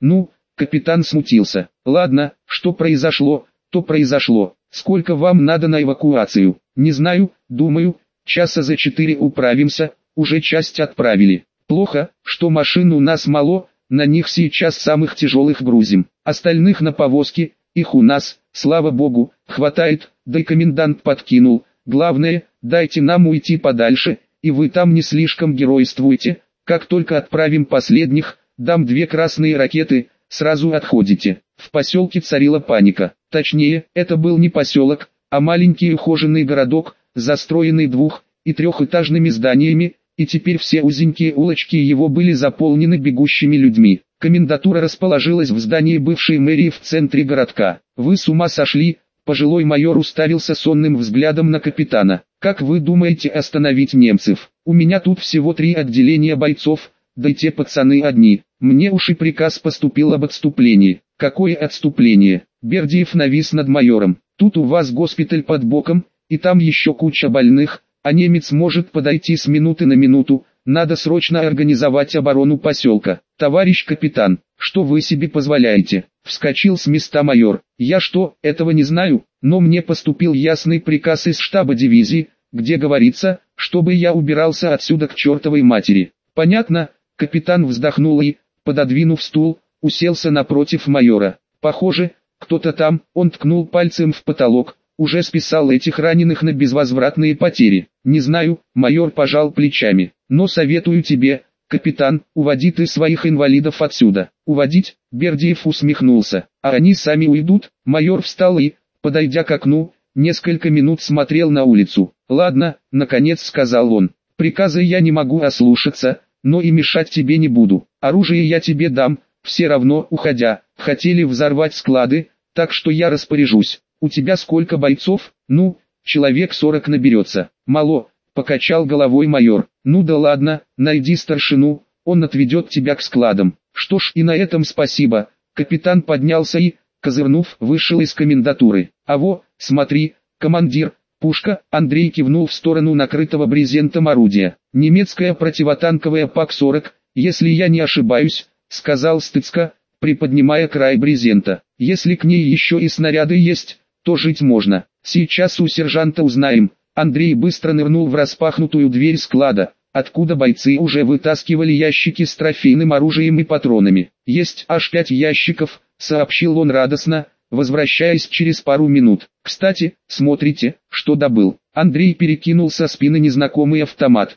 Ну, капитан смутился. Ладно, что произошло, то произошло. Сколько вам надо на эвакуацию? Не знаю, думаю, часа за 4 управимся, уже часть отправили. Плохо, что машин у нас мало, на них сейчас самых тяжелых грузим. Остальных на повозке, их у нас, слава богу, хватает, да и комендант подкинул. Главное, дайте нам уйти подальше, и вы там не слишком геройствуйте. Как только отправим последних, дам 2 красные ракеты, сразу отходите. В поселке царила паника. Точнее, это был не поселок, а маленький ухоженный городок, застроенный 2- и 3-этажными зданиями, и теперь все узенькие улочки его были заполнены бегущими людьми. Комендатура расположилась в здании бывшей мэрии в центре городка. «Вы с ума сошли?» Пожилой майор уставился сонным взглядом на капитана. «Как вы думаете остановить немцев? У меня тут всего 3 отделения бойцов, да и те пацаны одни. Мне уж и приказ поступил об отступлении». «Какое отступление?» Бердиев навис над майором. «Тут у вас госпиталь под боком, и там еще куча больных, а немец может подойти с минуты на минуту. Надо срочно организовать оборону поселка». «Товарищ капитан, что вы себе позволяете?» Вскочил с места майор. «Я что, этого не знаю? Но мне поступил ясный приказ из штаба дивизии, где говорится, чтобы я убирался отсюда к чертовой матери». «Понятно», капитан вздохнул и, пододвинув стул, уселся напротив майора. «Похоже, кто-то там», он ткнул пальцем в потолок, «уже списал этих раненых на безвозвратные потери». «Не знаю», майор пожал плечами, «но советую тебе, капитан, уводи ты своих инвалидов отсюда». «Уводить?» Бердиев усмехнулся. «А они сами уйдут?» Майор встал и, подойдя к окну, несколько минут смотрел на улицу. «Ладно», наконец сказал он, «приказа я не могу ослушаться, но и мешать тебе не буду. Оружие я тебе дам, все равно, уходя, хотели взорвать склады, так что я распоряжусь. У тебя сколько бойцов?» «Ну, человек 40 наберется». «Мало», покачал головой майор. «Ну да ладно, найди старшину, он отведет тебя к складам». «Что ж, и на этом спасибо». Капитан поднялся и, козырнув, вышел из комендатуры. «А во, смотри, командир, пушка». Андрей кивнул в сторону накрытого брезентом орудия. «Немецкая противотанковая ПАК-40, если я не ошибаюсь», сказал Стыцко, приподнимая край брезента. «Если к ней еще и снаряды есть, то жить можно. Сейчас у сержанта узнаем». Андрей быстро нырнул в распахнутую дверь склада, откуда бойцы уже вытаскивали ящики с трофейным оружием и патронами. «Есть аж 5 ящиков», сообщил он радостно, возвращаясь через пару минут. «Кстати, смотрите, что добыл». Андрей перекинул со спины незнакомый автомат.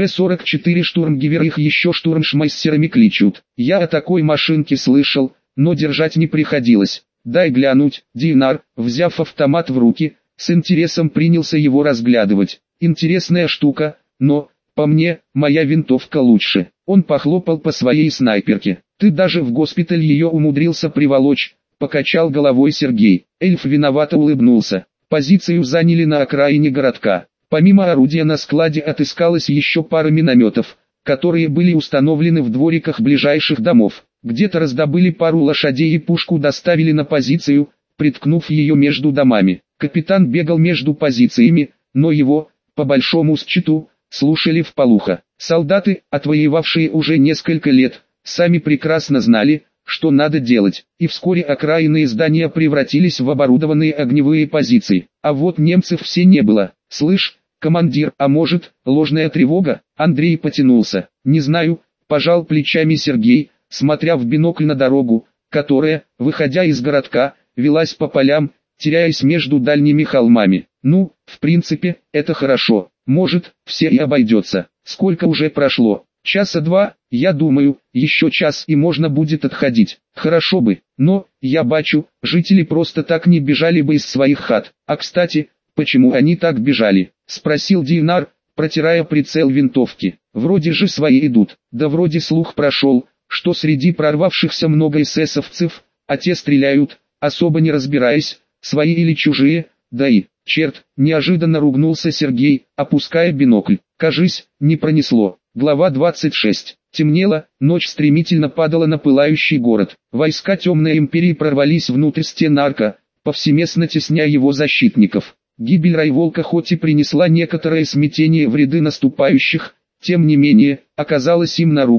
СТГ-44 штурмгевер, их еще штурмшмайстерами кличут. Я о такой машинке слышал, но держать не приходилось. «Дай глянуть». Динар, взяв автомат в руки, с интересом принялся его разглядывать. «Интересная штука, но, по мне, моя винтовка лучше». Он похлопал по своей снайперке. «Ты даже в госпиталь ее умудрился приволочь», покачал головой Сергей. Эльф виновато улыбнулся. Позицию заняли на окраине городка. Помимо орудия на складе отыскалась еще пара минометов, которые были установлены в двориках ближайших домов. Где-то раздобыли пару лошадей и пушку доставили на позицию, приткнув ее между домами. Капитан бегал между позициями, но его, по большому счету, слушали вполуха. Солдаты, отвоевавшие уже несколько лет, сами прекрасно знали, что надо делать, и вскоре окраинные здания превратились в оборудованные огневые позиции. А вот немцев все не было. «Слышь, командир, а может, ложная тревога?» Андрей потянулся. «Не знаю», пожал плечами Сергей, смотря в бинокль на дорогу, которая, выходя из городка, велась по полям, теряясь между дальними холмами. «Ну, в принципе, это хорошо. Может, все и обойдется. Сколько уже прошло? Часа 2, я думаю, еще час и можно будет отходить. Хорошо бы, но, я бачу, жители просто так не бежали бы из своих хат. А кстати, почему они так бежали?» Спросил Динар, протирая прицел винтовки. «Вроде же свои идут». «Да вроде слух прошел, что среди прорвавшихся много эсэсовцев, а те стреляют, особо не разбираясь, свои или чужие, да и, черт, неожиданно ругнулся Сергей, опуская бинокль. Кажись, не пронесло». Глава 26. Темнело, ночь стремительно падала на пылающий город. Войска Темной Империи прорвались внутрь стен Арка, повсеместно тесняя его защитников. Гибель Райволка хоть и принесла некоторое смятение в ряды наступающих, тем не менее, оказалась им на руку,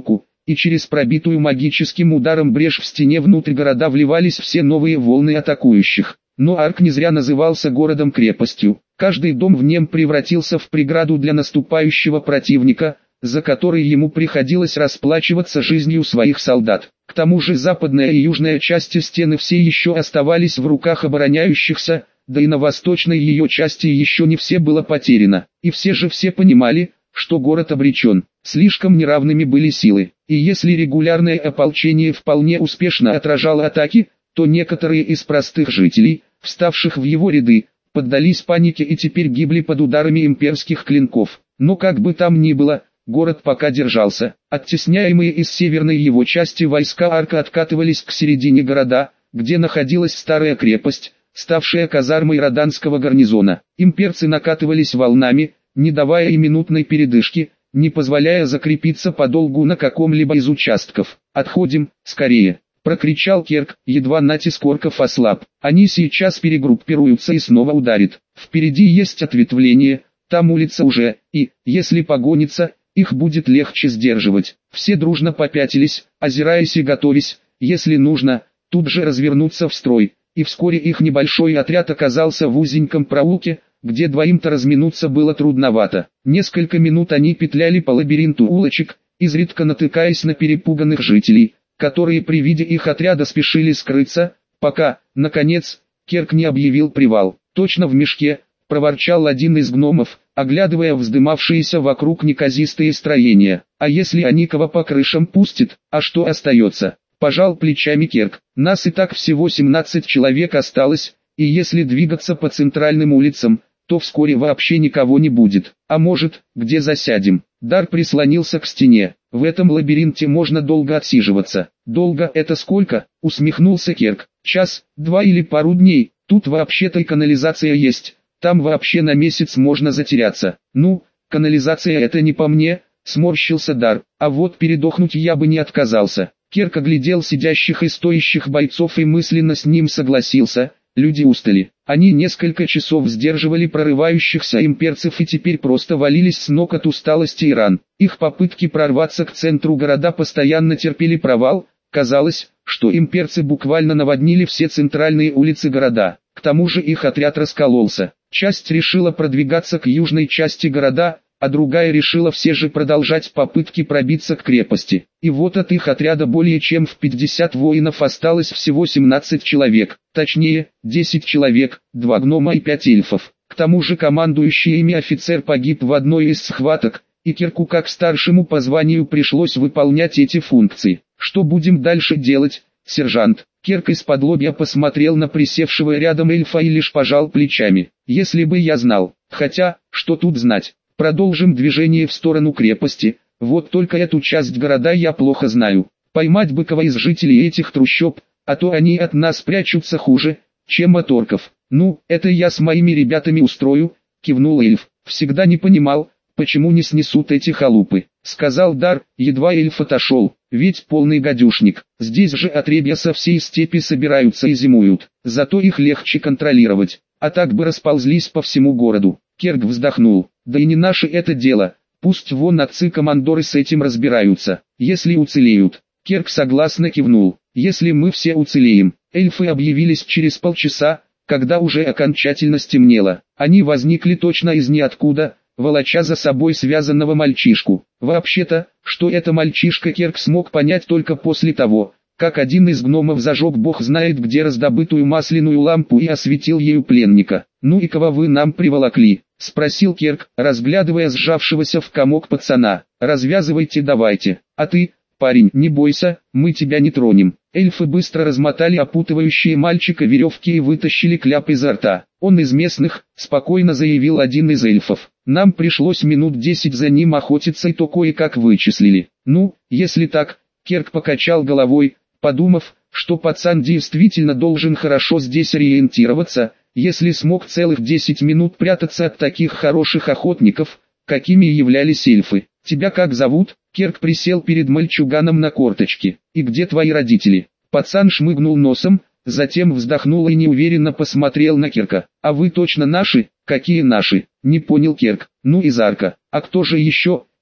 и через пробитую магическим ударом брешь в стене внутрь города вливались все новые волны атакующих. Но Арк не зря назывался городом-крепостью. Каждый дом в нем превратился в преграду для наступающего противника, за который ему приходилось расплачиваться жизнью своих солдат. К тому же западная и южная части стены все еще оставались в руках обороняющихся, да и на восточной ее части еще не все было потеряно. И все понимали, что город обречен. Слишком неравными были силы, и если регулярное ополчение вполне успешно отражало атаки, то некоторые из простых жителей, вставших в его ряды, поддались панике и теперь гибли под ударами имперских клинков. Но как бы там ни было, город пока держался. Оттесняемые из северной его части войска Арка откатывались к середине города, где находилась старая крепость, ставшая казармой Роданского гарнизона. Имперцы накатывались волнами, не давая и минутной передышки, не позволяя закрепиться подолгу на каком-либо из участков. «Отходим, скорее!» — прокричал Керк, едва натиск орков ослаб. «Они сейчас перегруппируются и снова ударят. Впереди есть ответвление, там улица уже, и, если погонится, их будет легче сдерживать». Все дружно попятились, озираясь и готовясь, если нужно, тут же развернуться в строй, и вскоре их небольшой отряд оказался в узеньком проулке, где двоим-то разминуться было трудновато. Несколько минут они петляли по лабиринту улочек, изредка натыкаясь на перепуганных жителей, которые при виде их отряда спешили скрыться, пока, наконец, Керк не объявил привал. «Точно в мешке», — проворчал один из гномов, оглядывая вздымавшиеся вокруг неказистые строения. «А если они кого по крышам пустят, а что остается?» — пожал плечами Керк. «Нас и так всего 17 человек осталось, и если двигаться по центральным улицам, то вскоре вообще никого не будет. А может, где засядем?» Дар прислонился к стене. «В этом лабиринте можно долго отсиживаться». «Долго это сколько?» — усмехнулся Керк. «Час, два или пару дней. Тут вообще-то и канализация есть. Там вообще на месяц можно затеряться». «Ну, канализация это не по мне», — сморщился Дар. «А вот передохнуть я бы не отказался». Керк оглядел сидящих и стоящих бойцов и мысленно с ним согласился. Люди устали. Они несколько часов сдерживали прорывающихся имперцев и теперь просто валились с ног от усталости и ран. Их попытки прорваться к центру города постоянно терпели провал. Казалось, что имперцы буквально наводнили все центральные улицы города. К тому же их отряд раскололся. Часть решила продвигаться к южной части города, а другая решила все же продолжать попытки пробиться к крепости. И вот от их отряда более чем в 50 воинов осталось всего 17 человек, точнее, 10 человек, 2 гнома и 5 эльфов. К тому же командующий ими офицер погиб в одной из схваток, и Керку как старшему по званию пришлось выполнять эти функции. «Что будем дальше делать, сержант?» Керк из-подлобья посмотрел на присевшего рядом эльфа и лишь пожал плечами. «Если бы я знал, хотя, что тут знать? Продолжим движение в сторону крепости, вот только эту часть города я плохо знаю. Поймать бы кого из жителей этих трущоб, а то они от нас прячутся хуже, чем от орков». «Ну, это я с моими ребятами устрою», — кивнул эльф. «Всегда не понимал, почему не снесут эти халупы», — сказал Дар, едва эльф отошел. «Ведь полный гадюшник. Здесь же отребья со всей степи собираются и зимуют, зато их легче контролировать, а так бы расползлись по всему городу». Керк вздохнул. «Да и не наше это дело, пусть вон отцы-командоры с этим разбираются, если уцелеют». Керк согласно кивнул. «Если мы все уцелеем». Эльфы объявились через полчаса, когда уже окончательно стемнело. Они возникли точно из ниоткуда, волоча за собой связанного мальчишку. Вообще-то, что это мальчишка, Керк смог понять только после того, как один из гномов зажег бог знает где раздобытую масляную лампу и осветил ею пленника. «Ну и кого вы нам приволокли?» — спросил Керк, разглядывая сжавшегося в комок пацана. «Развязывайте давайте. А ты, парень, не бойся, мы тебя не тронем». Эльфы быстро размотали опутывающие мальчика веревки и вытащили кляп изо рта. «Он из местных», — спокойно заявил один из эльфов. «Нам пришлось минут 10 за ним охотиться и то кое-как вычислили». «Ну, если так», — Керк покачал головой, подумав, что пацан действительно должен хорошо здесь ориентироваться, если смог целых 10 минут прятаться от таких хороших охотников, какими являлись эльфы. «Тебя как зовут?» Керк присел перед мальчуганом на корточки. «И где твои родители?» Пацан шмыгнул носом, затем вздохнул и неуверенно посмотрел на Керка. «А вы точно наши?» «Какие наши?» — не понял Керк. «Ну из Арка. А кто же еще?»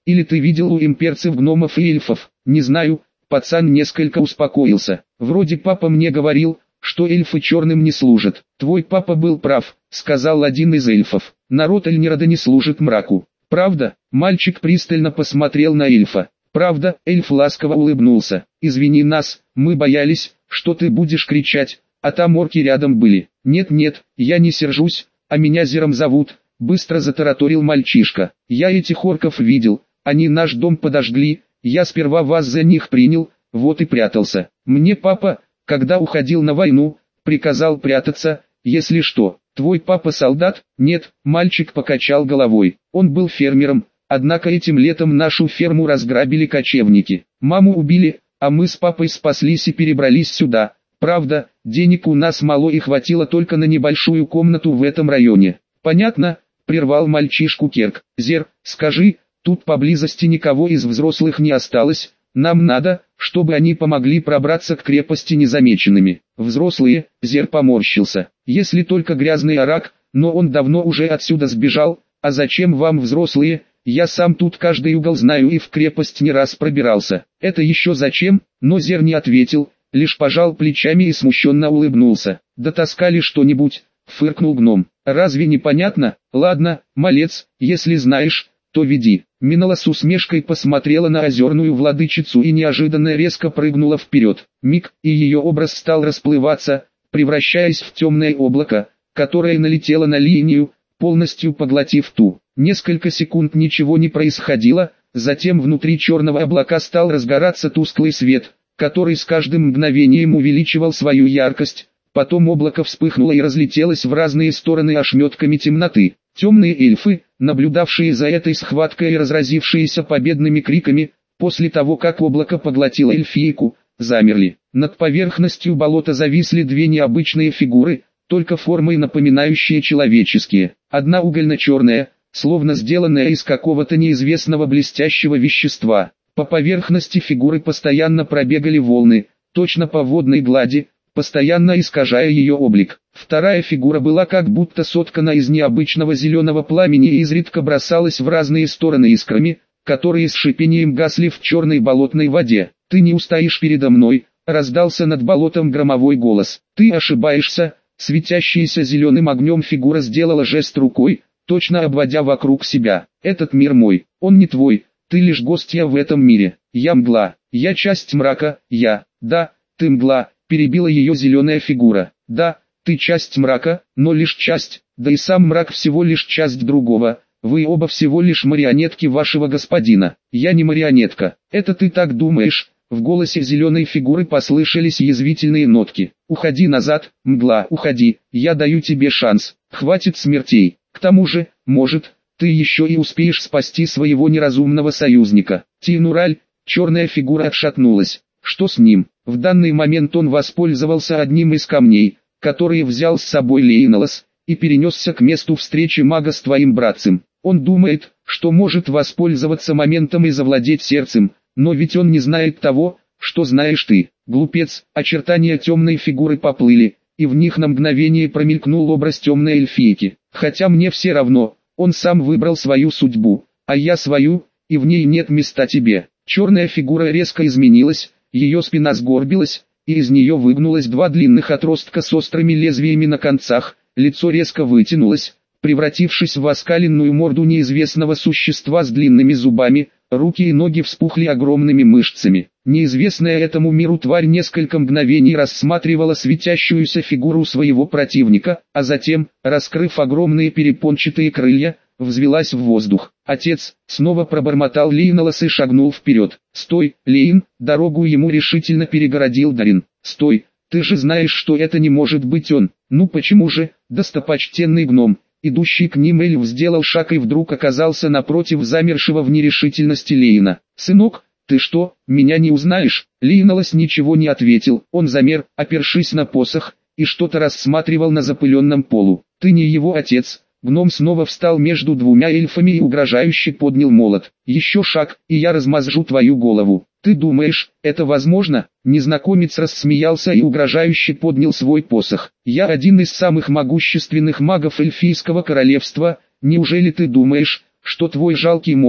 Или ты видел у имперцев гномов и эльфов? Не знаю. Пацан несколько успокоился. Вроде папа мне говорил, что эльфы черным не служат. Твой папа был прав, сказал один из эльфов. Народ Эльнирада не служит мраку. Правда? Мальчик пристально посмотрел на эльфа. Правда? Эльф ласково улыбнулся. Извини нас, мы боялись, что ты будешь кричать, а там орки рядом были. Нет, я не сержусь, а меня Зером зовут, быстро затараторил мальчишка. Я этих орков видел, они наш дом подожгли, я сперва вас за них принял, вот и прятался. Мне папа, когда уходил на войну, приказал прятаться, если что. Твой папа солдат? Нет, мальчик покачал головой. Он был фермером, однако этим летом нашу ферму разграбили кочевники. Маму убили, а мы с папой спаслись и перебрались сюда. Правда, денег у нас мало и хватило только на небольшую комнату в этом районе. Понятно? Прервал мальчишку Керк. Зер, скажи, тут поблизости никого из взрослых не осталось, нам надо, чтобы они помогли пробраться к крепости незамеченными. Взрослые, Зер поморщился. Если только грязный арак, но он давно уже отсюда сбежал, а зачем вам взрослые? Я сам тут каждый угол знаю и в крепость не раз пробирался. Это еще зачем? Но Зер не ответил, лишь пожал плечами и смущенно улыбнулся. Дотаскали что-нибудь, фыркнул гном. Разве не понятно? Ладно, малец, если знаешь, то веди. Минала с усмешкой посмотрела на озерную владычицу и неожиданно резко прыгнула вперед. Миг, и ее образ стал расплываться, превращаясь в темное облако, которое налетело на линию, полностью поглотив ту. Несколько секунд ничего не происходило, затем внутри черного облака стал разгораться тусклый свет, который с каждым мгновением увеличивал свою яркость. Потом облако вспыхнуло и разлетелось в разные стороны ошметками темноты. Темные эльфы, наблюдавшие за этой схваткой и разразившиеся победными криками, после того как облако поглотило эльфийку, замерли. Над поверхностью болота зависли две необычные фигуры, только формой напоминающие человеческие. Одна угольно-черная, словно сделанная из какого-то неизвестного блестящего вещества. По поверхности фигуры постоянно пробегали волны, точно по водной глади, постоянно искажая ее облик. Вторая фигура была как будто соткана из необычного зеленого пламени и изредка бросалась в разные стороны искрами, которые с шипением гасли в черной болотной воде. «Ты не устоишь передо мной», — раздался над болотом громовой голос. «Ты ошибаешься». Светящаяся зеленым огнем фигура сделала жест рукой, точно обводя вокруг себя. «Этот мир мой, он не твой, ты лишь гостья в этом мире. Я мгла, я часть мрака, да, ты мгла», — перебила ее зеленая фигура. «Да, ты часть мрака, но лишь часть, да и сам мрак всего лишь часть другого. Вы оба всего лишь марионетки вашего господина». «Я не марионетка, это ты так думаешь». В голосе зеленой фигуры послышались язвительные нотки. «Уходи назад, мгла, уходи, я даю тебе шанс, хватит смертей. К тому же, может, ты еще и успеешь спасти своего неразумного союзника». Тинураль, черная фигура отшатнулась. Что с ним? В данный момент он воспользовался одним из камней, которые взял с собой Лейналос, и перенесся к месту встречи мага с твоим братцем. Он думает, что может воспользоваться моментом и завладеть сердцем, но ведь он не знает того, что знаешь ты. Глупец. Очертания темной фигуры поплыли, и в них на мгновение промелькнул образ темной эльфийки. Хотя мне все равно, он сам выбрал свою судьбу, а я свою, и в ней нет места тебе. Черная фигура резко изменилась, ее спина сгорбилась, и из нее выгнулось два длинных отростка с острыми лезвиями на концах, лицо резко вытянулось, превратившись в оскаленную морду неизвестного существа с длинными зубами. Руки и ноги вспухли огромными мышцами. Неизвестная этому миру тварь несколько мгновений рассматривала светящуюся фигуру своего противника, а затем, раскрыв огромные перепончатые крылья, взвелась в воздух. «Отец!» — снова пробормотал Лейналос и шагнул вперед. «Стой, Лейн!» — дорогу ему решительно перегородил Дарин. «Стой! Ты же знаешь, что это не может быть он!» «Ну почему же?» — достопочтенный гном. Идущий к ним эльф сделал шаг и вдруг оказался напротив замершего в нерешительности Лейна. «Сынок, ты что, меня не узнаешь?» Лейналос ничего не ответил, он замер, опершись на посох, и что-то рассматривал на запыленном полу. «Ты не его отец». Гном снова встал между двумя эльфами и угрожающе поднял молот. «Еще шаг, и я размозжу твою голову. Ты думаешь, это возможно?» Незнакомец рассмеялся и угрожающе поднял свой посох. «Я один из самых могущественных магов эльфийского королевства. Неужели ты думаешь, что твой жалкий молот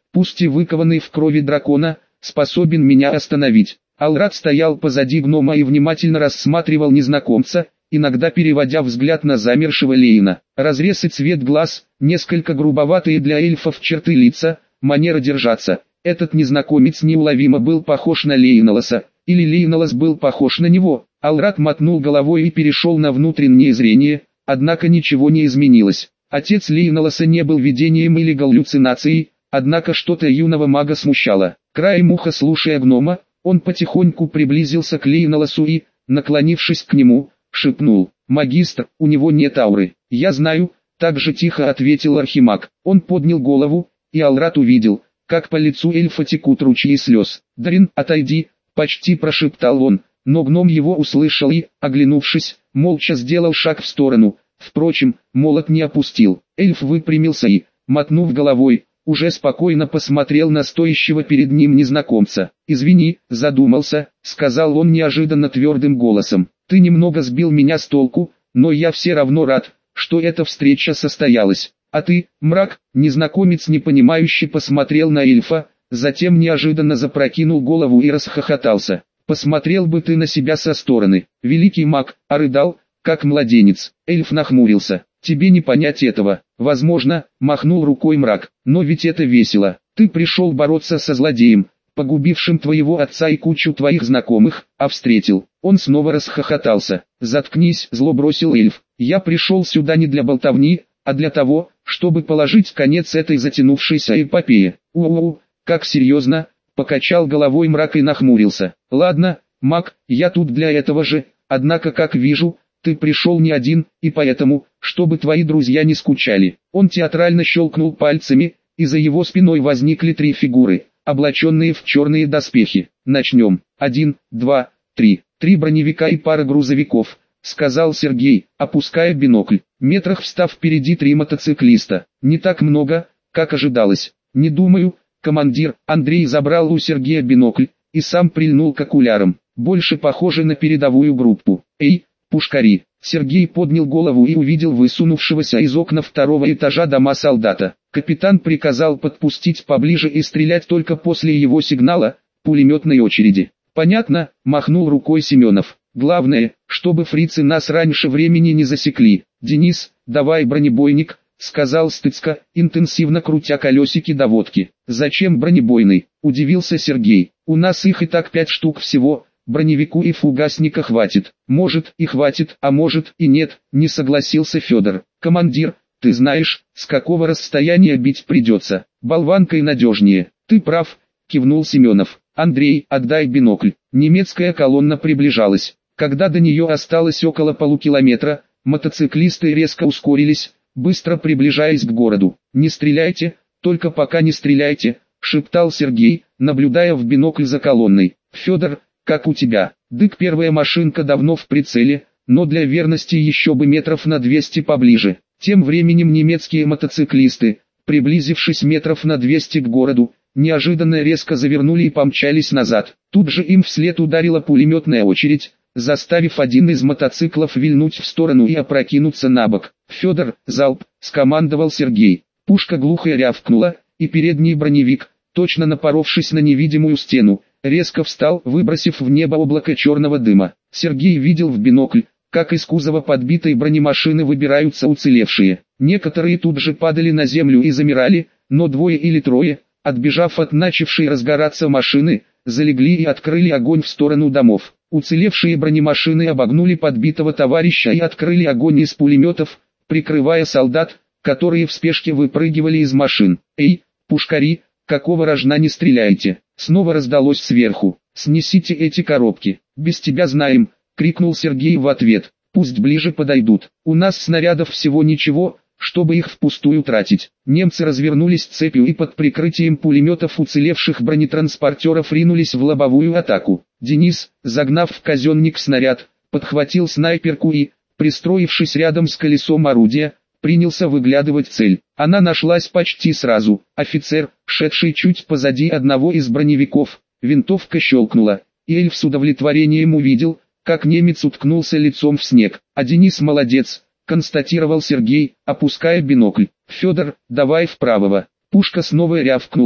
пусть и выкованный в крови дракона, способен меня остановить. Алрат стоял позади гнома и внимательно рассматривал незнакомца, иногда переводя взгляд на замершего Лейна. Разрез и цвет глаз, несколько грубоватые для эльфов черты лица, манера держаться. Этот незнакомец неуловимо был похож на Лейналоса, или Лейналос был похож на него. Алрат мотнул головой и перешел на внутреннее зрение, однако ничего не изменилось. Отец Лейналоса не был видением или галлюцинацией, однако что-то юного мага смущало. Краем уха слушая гнома, он потихоньку приблизился к Лейналосу и, наклонившись к нему, шепнул: «Магистр, у него нет ауры». «Я знаю», — так же тихо ответил архимаг. Он поднял голову, и Алрат увидел, как по лицу эльфа текут ручьи слез. «Дарин, отойди», — почти прошептал он, но гном его услышал и, оглянувшись, молча сделал шаг в сторону. Впрочем, молот не опустил. Эльф выпрямился и, мотнув головой, уже спокойно посмотрел на стоящего перед ним незнакомца. «Извини, задумался», — сказал он неожиданно твердым голосом. «Ты немного сбил меня с толку, но я все равно рад, что эта встреча состоялась. А ты, мрак?» Незнакомец непонимающе посмотрел на эльфа, затем неожиданно запрокинул голову и расхохотался. «Посмотрел бы ты на себя со стороны, великий маг», а рыдал, как младенец. Эльф нахмурился. «Тебе не понять этого». «Возможно», — махнул рукой мрак, — «но ведь это весело. Ты пришел бороться со злодеем, погубившим твоего отца и кучу твоих знакомых, а встретил». Он снова расхохотался. «Заткнись», — зло бросил эльф. «Я пришел сюда не для болтовни, а для того, чтобы положить конец этой затянувшейся эпопее». «У-у-у, как серьезно», — покачал головой мрак и нахмурился. «Ладно, маг, я тут для этого же, однако, как вижу, ты пришел не один, и поэтому, чтобы твои друзья не скучали». Он театрально щелкнул пальцами, и за его спиной возникли три фигуры, облаченные в черные доспехи. «Начнем. 1, 2, 3. 3 броневика и пара грузовиков», — сказал Сергей, опуская бинокль. Метрах встав впереди 3 мотоциклиста. «Не так много, как ожидалось». «Не думаю, командир». Андрей забрал у Сергея бинокль, и сам прильнул к окулярам. «Больше похоже на передовую группу». «Эй, пушкари!» Сергей поднял голову и увидел высунувшегося из окна второго этажа дома солдата. Капитан приказал подпустить поближе и стрелять только после его сигнала, пулеметной очереди. «Понятно», — махнул рукой Семенов. «Главное, чтобы фрицы нас раньше времени не засекли». «Денис, давай бронебойник», — сказал Стыцко, интенсивно крутя колесики доводки. «Зачем бронебойный?» — удивился Сергей. «У нас их и так 5 штук всего. Броневику и фугасника хватит». «Может и хватит, а может и нет», — не согласился Федор. «Командир, ты знаешь, с какого расстояния бить придется. Болванкой надежнее». «Ты прав», — кивнул Семенов. «Андрей, отдай бинокль». Немецкая колонна приближалась. Когда до нее осталось около полукилометра, мотоциклисты резко ускорились, быстро приближаясь к городу. «Не стреляйте, только пока не стреляйте», — шептал Сергей, наблюдая в бинокль за колонной. «Федор, как у тебя?» «Дык, первая машинка давно в прицеле, но для верности еще бы метров на 200 поближе». Тем временем немецкие мотоциклисты, приблизившись метров на 200 к городу, неожиданно резко завернули и помчались назад. Тут же им вслед ударила пулеметная очередь, заставив один из мотоциклов вильнуть в сторону и опрокинуться на бок. «Федор, залп!» — скомандовал Сергей. Пушка глухо рявкнула, и передний броневик, точно напоровшись на невидимую стену, резко встал, выбросив в небо облако черного дыма. Сергей видел в бинокль, как из кузова подбитой бронемашины выбираются уцелевшие. Некоторые тут же падали на землю и замирали, но 2 или 3, отбежав от начавшей разгораться машины, залегли и открыли огонь в сторону домов. Уцелевшие бронемашины обогнули подбитого товарища и открыли огонь из пулеметов, прикрывая солдат, которые в спешке выпрыгивали из машин. «Эй, пушкари, какого рожна не стреляете?» Снова раздалось сверху. «Снесите эти коробки». «Без тебя знаем», — крикнул Сергей в ответ. «Пусть ближе подойдут. У нас снарядов всего ничего, чтобы их впустую тратить». Немцы развернулись цепью и под прикрытием пулеметов уцелевших бронетранспортеров ринулись в лобовую атаку. Денис, загнав в казенник снаряд, подхватил снайперку и, пристроившись рядом с колесом орудия, принялся выглядывать цель. Она нашлась почти сразу. Офицер, шедший чуть позади одного из броневиков, винтовка щелкнула, и эльф с удовлетворением увидел, как немец уткнулся лицом в снег. «А Денис молодец», — констатировал Сергей, опуская бинокль. «Федор, давай в правого». Пушка снова рявкнула,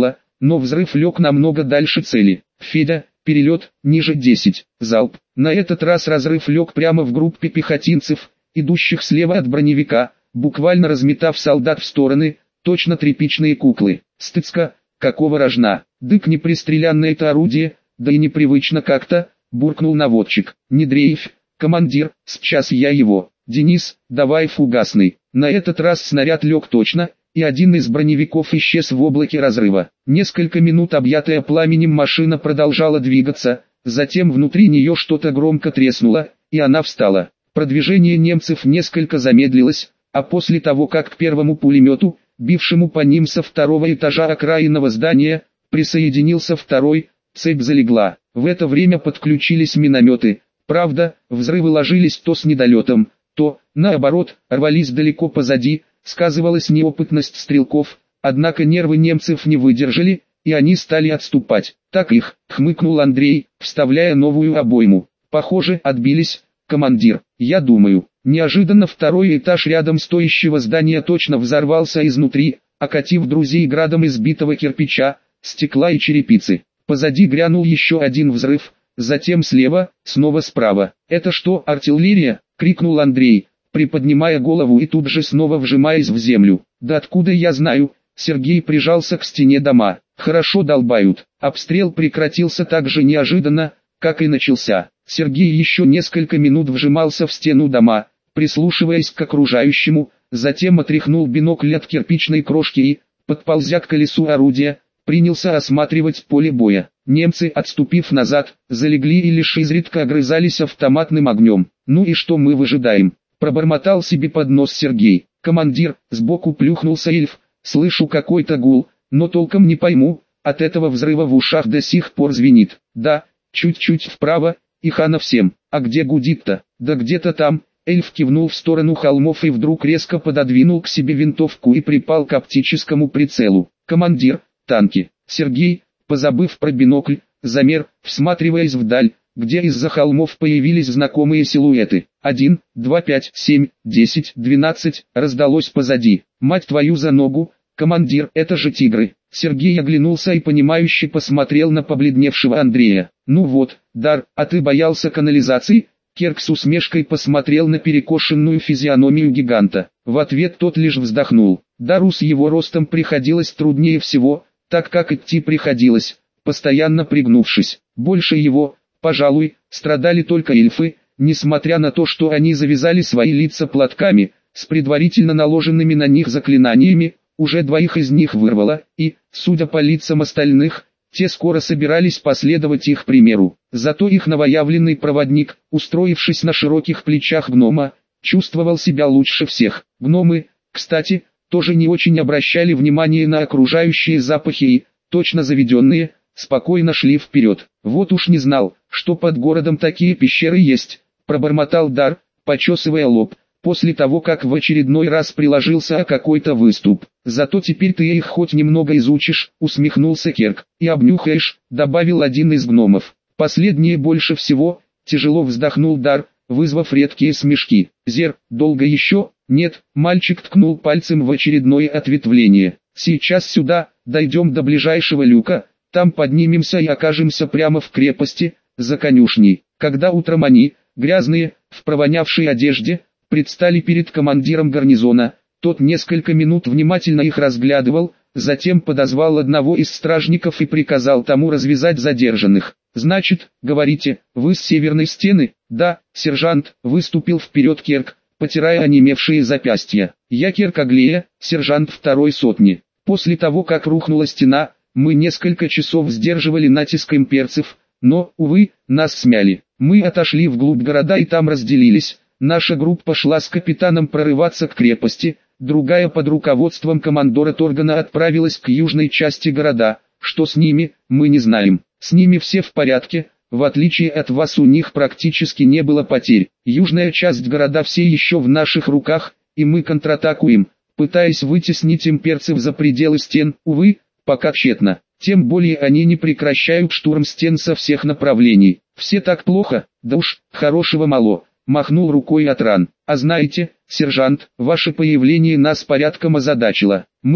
но взрыв лег намного дальше цели. Федя, перелет, ниже 10, залп. На этот раз разрыв лег прямо в группе пехотинцев, идущих слева от броневика, буквально разметав солдат в стороны, точно тряпичные куклы. Стыцка, какого рожна, дык не пристрелян на это орудие, да и непривычно как-то, буркнул наводчик. Не дрейфь, командир, сейчас я его. Денис, давай фугасный. На этот раз снаряд лег точно, и один из броневиков исчез в облаке разрыва. Несколько минут объятая пламенем машина продолжала двигаться, затем внутри нее что-то громко треснуло, и она встала. Продвижение немцев несколько замедлилось, а после того как к первому пулемету, бившему по ним со второго этажа окраинного здания, присоединился второй, цепь залегла. В это время подключились минометы. Правда, взрывы ложились то с недолетом, то, наоборот, рвались далеко позади, сказывалась неопытность стрелков, однако нервы немцев не выдержали, и они стали отступать. Так их, хмыкнул Андрей, вставляя новую обойму. Похоже, отбились, командир. Я думаю, неожиданно второй этаж рядом стоящего здания точно взорвался изнутри, окатив друзей градом избитого кирпича, стекла и черепицы. Позади грянул еще один взрыв, затем слева, снова справа. «Это что, артиллерия?» — крикнул Андрей, приподнимая голову и тут же снова вжимаясь в землю. «Да откуда я знаю?» Сергей прижался к стене дома. «Хорошо долбают». Обстрел прекратился так же неожиданно, как и начался. Сергей еще несколько минут вжимался в стену дома, прислушиваясь к окружающему, затем отряхнул бинокль от кирпичной крошки и, подползя к колесу орудия, принялся осматривать поле боя. Немцы, отступив назад, залегли и лишь изредка огрызались автоматным огнем. «Ну и что мы выжидаем?» — пробормотал себе под нос Сергей. «Командир», — сбоку плюхнулся эльф, — «слышу какой-то гул, но толком не пойму, от этого взрыва в ушах до сих пор звенит. Да, чуть-чуть вправо, и хана всем. А где гудит-то?» «Да где-то там». Эльф кивнул в сторону холмов и вдруг резко пододвинул к себе винтовку и припал к оптическому прицелу. «Командир, танки». Сергей, позабыв про бинокль, замер, всматриваясь вдаль, где из-за холмов появились знакомые силуэты. 1, 2, 5, 7, 10, 12, раздалось позади. «Мать твою за ногу, командир, это же тигры». Сергей оглянулся и понимающе посмотрел на побледневшего Андрея. «Ну вот, Дар, а ты боялся канализации?» Керк с усмешкой посмотрел на перекошенную физиономию гиганта. В ответ тот лишь вздохнул. Дару с его ростом приходилось труднее всего, так как идти приходилось, постоянно пригнувшись. Больше его, пожалуй, страдали только эльфы, несмотря на то, что они завязали свои лица платками, с предварительно наложенными на них заклинаниями, уже двоих из них вырвало, и, судя по лицам остальных, те скоро собирались последовать их примеру. Зато их новоявленный проводник, устроившись на широких плечах гнома, чувствовал себя лучше всех. Гномы, кстати, тоже не очень обращали внимание на окружающие запахи и, точно заведенные, спокойно шли вперед. «Вот уж не знал, что под городом такие пещеры есть», — пробормотал Дар, почесывая лоб, после того как в очередной раз приложился о какой-то выступ. «Зато теперь ты их хоть немного изучишь», — усмехнулся Керк. «И обнюхаешь», — добавил один из гномов. «Последнее больше всего», — тяжело вздохнул Дар, вызвав редкие смешки. «Зер, долго еще?» «Нет», — мальчик ткнул пальцем в очередное ответвление. «Сейчас сюда, дойдем до ближайшего люка, там поднимемся и окажемся прямо в крепости, за конюшней». Когда утром они, грязные, в провонявшей одежде, предстали перед командиром гарнизона, тот несколько минут внимательно их разглядывал, затем подозвал одного из стражников и приказал тому развязать задержанных. «Значит, говорите, вы с северной стены?» «Да, сержант», — выступил вперед Керк, потирая онемевшие запястья. «Я Керк Аглея, сержант второй сотни. После того, как рухнула стена, мы несколько часов сдерживали натиск имперцев, но, увы, нас смяли. Мы отошли вглубь города и там разделились. Наша группа шла с капитаном прорываться к крепости, другая под руководством командора Торгана отправилась к южной части города. Что с ними, мы не знаем. С ними все в порядке, в отличие от вас у них практически не было потерь. Южная часть города все еще в наших руках, и мы контратакуем, пытаясь вытеснить имперцев за пределы стен, увы, пока тщетно. Тем более они не прекращают штурм стен со всех направлений. Все так плохо, да уж, хорошего мало». Махнул рукой Атран. «А знаете, сержант, ваше появление нас порядком озадачило. Мы,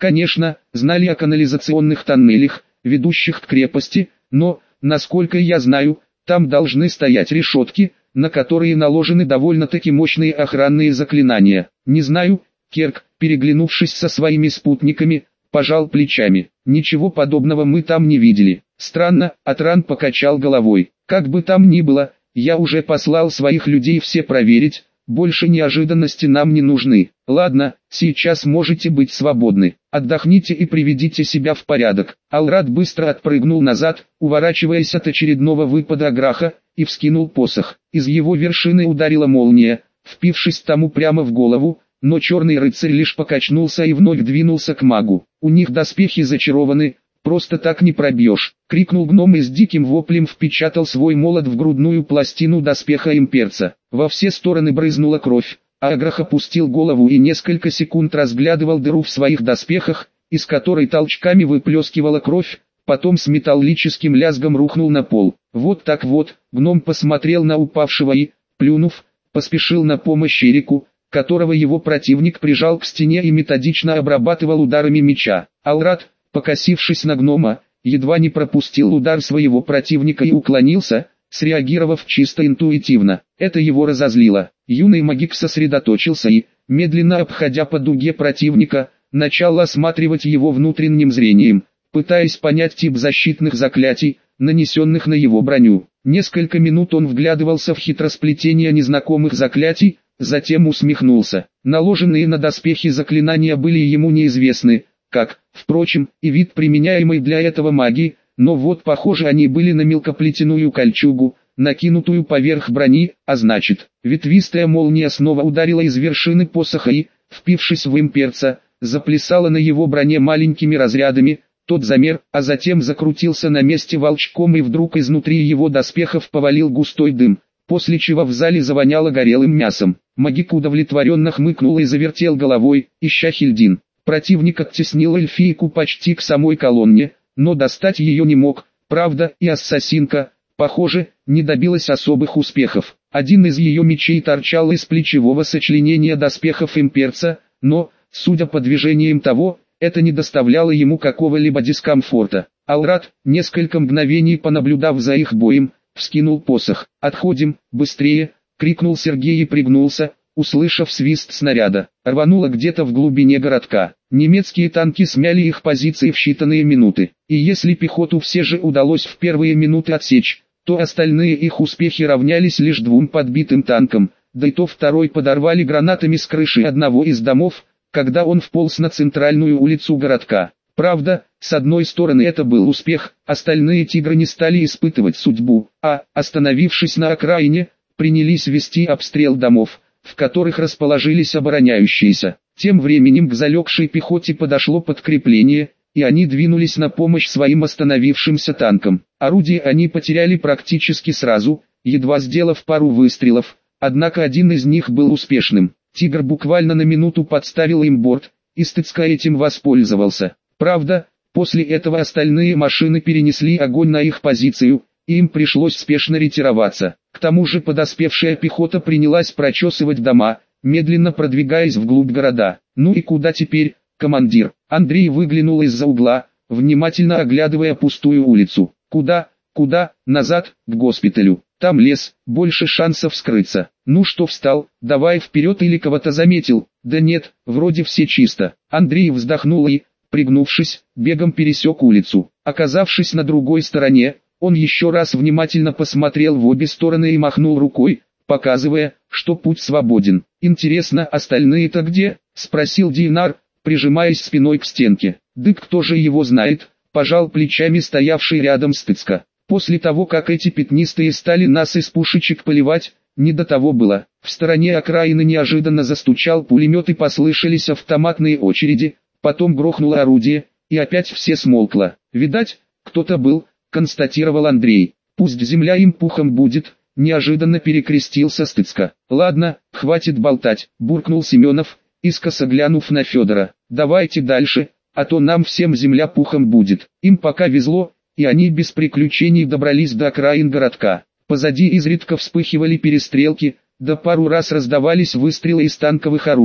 Конечно, знали о канализационных тоннелях, ведущих к крепости, но, насколько я знаю, там должны стоять решетки, на которые наложены довольно-таки мощные охранные заклинания. Не знаю, Керк, переглянувшись со своими спутниками, пожал плечами. Ничего подобного мы там не видели. Странно, Атран покачал головой. Как бы там ни было, я уже послал своих людей все проверить, больше неожиданности нам не нужны. Ладно, сейчас можете быть свободны. Отдохните и приведите себя в порядок. Алрат быстро отпрыгнул назад, уворачиваясь от очередного выпада Аграха, и вскинул посох. Из его вершины ударила молния, впившись тому прямо в голову, но черный рыцарь лишь покачнулся и вновь двинулся к магу. У них доспехи зачарованы, просто так не пробьешь, крикнул гном и с диким воплем впечатал свой молот в грудную пластину доспеха имперца. Во все стороны брызнула кровь, а Аграх опустил голову и несколько секунд разглядывал дыру в своих доспехах, из которой толчками выплескивала кровь, потом с металлическим лязгом рухнул на пол. Вот так вот, гном посмотрел на упавшего и, плюнув, поспешил на помощь Эрику, которого его противник прижал к стене и методично обрабатывал ударами меча. Алрат, покосившись на гнома, едва не пропустил удар своего противника и уклонился, среагировав чисто интуитивно. Это его разозлило. Юный магик сосредоточился и, медленно обходя по дуге противника, начал осматривать его внутренним зрением, пытаясь понять тип защитных заклятий, нанесенных на его броню. Несколько минут он вглядывался в хитросплетение незнакомых заклятий, затем усмехнулся. Наложенные на доспехи заклинания были ему неизвестны, как, впрочем, и вид применяемой для этого магии, но вот похоже они были на мелкоплетяную кольчугу, накинутую поверх брони, а значит, ветвистая молния снова ударила из вершины посоха и, впившись в имперца, заплясала на его броне маленькими разрядами. Тот замер, а затем закрутился на месте волчком и вдруг изнутри его доспехов повалил густой дым, после чего в зале завоняло горелым мясом. Магик удовлетворенно хмыкнул и завертел головой, ища Хильдин. Противник оттеснил эльфийку почти к самой колонне, но достать ее не мог. Правда, и ассасинка, похоже, не добилась особых успехов. Один из ее мечей торчал из плечевого сочленения доспехов имперца, но, судя по движениям того, это не доставляло ему какого-либо дискомфорта. Алрат, несколько мгновений понаблюдав за их боем, вскинул посох. «Отходим, быстрее!» — крикнул Сергей и пригнулся, услышав свист снаряда. Рвануло где-то в глубине городка. Немецкие танки смяли их позиции в считанные минуты. И если пехоту все же удалось в первые минуты отсечь, то остальные их успехи равнялись лишь 2 подбитым танкам, да и то второй подорвали гранатами с крыши одного из домов, когда он вполз на центральную улицу городка. Правда, с одной стороны это был успех, остальные тигры не стали испытывать судьбу, а, остановившись на окраине, принялись вести обстрел домов, в которых расположились обороняющиеся. Тем временем к залегшей пехоте подошло подкрепление, и они двинулись на помощь своим остановившимся танкам. Орудие они потеряли практически сразу, едва сделав пару выстрелов, однако один из них был успешным. Тигр буквально на минуту подставил им борт, и Стыцко этим воспользовался. Правда, после этого остальные машины перенесли огонь на их позицию, и им пришлось спешно ретироваться. К тому же подоспевшая пехота принялась прочесывать дома, медленно продвигаясь вглубь города. «Ну и куда теперь, командир?» Андрей выглянул из-за угла, внимательно оглядывая пустую улицу. «Куда? Назад, к госпиталю. Там лес, больше шансов скрыться. Ну что встал, давай вперед или кого-то заметил?» «Да нет, вроде все чисто». Андрей вздохнул и, пригнувшись, бегом пересек улицу. Оказавшись на другой стороне, он еще раз внимательно посмотрел в обе стороны и махнул рукой, показывая, что путь свободен. «Интересно, остальные-то где?» — спросил Динар, прижимаясь спиной к стенке. «Да кто же его знает?» — пожал плечами стоявший рядом Стыцко. «После того, как эти пятнистые стали нас из пушечек поливать, не до того было». В стороне окраины неожиданно застучал пулемет и послышались автоматные очереди, потом грохнуло орудие, и опять все смолкло. «Видать, кто-то был», — констатировал Андрей. «Пусть земля им пухом будет», — неожиданно перекрестился Стыцко. «Ладно, хватит болтать», — буркнул Семенов, искоса глянув на Федора. «Давайте дальше, а то нам всем земля пухом будет». Им пока везло, и они без приключений добрались до окраин городка. Позади изредка вспыхивали перестрелки, да пару раз раздавались выстрелы из танковых орудий.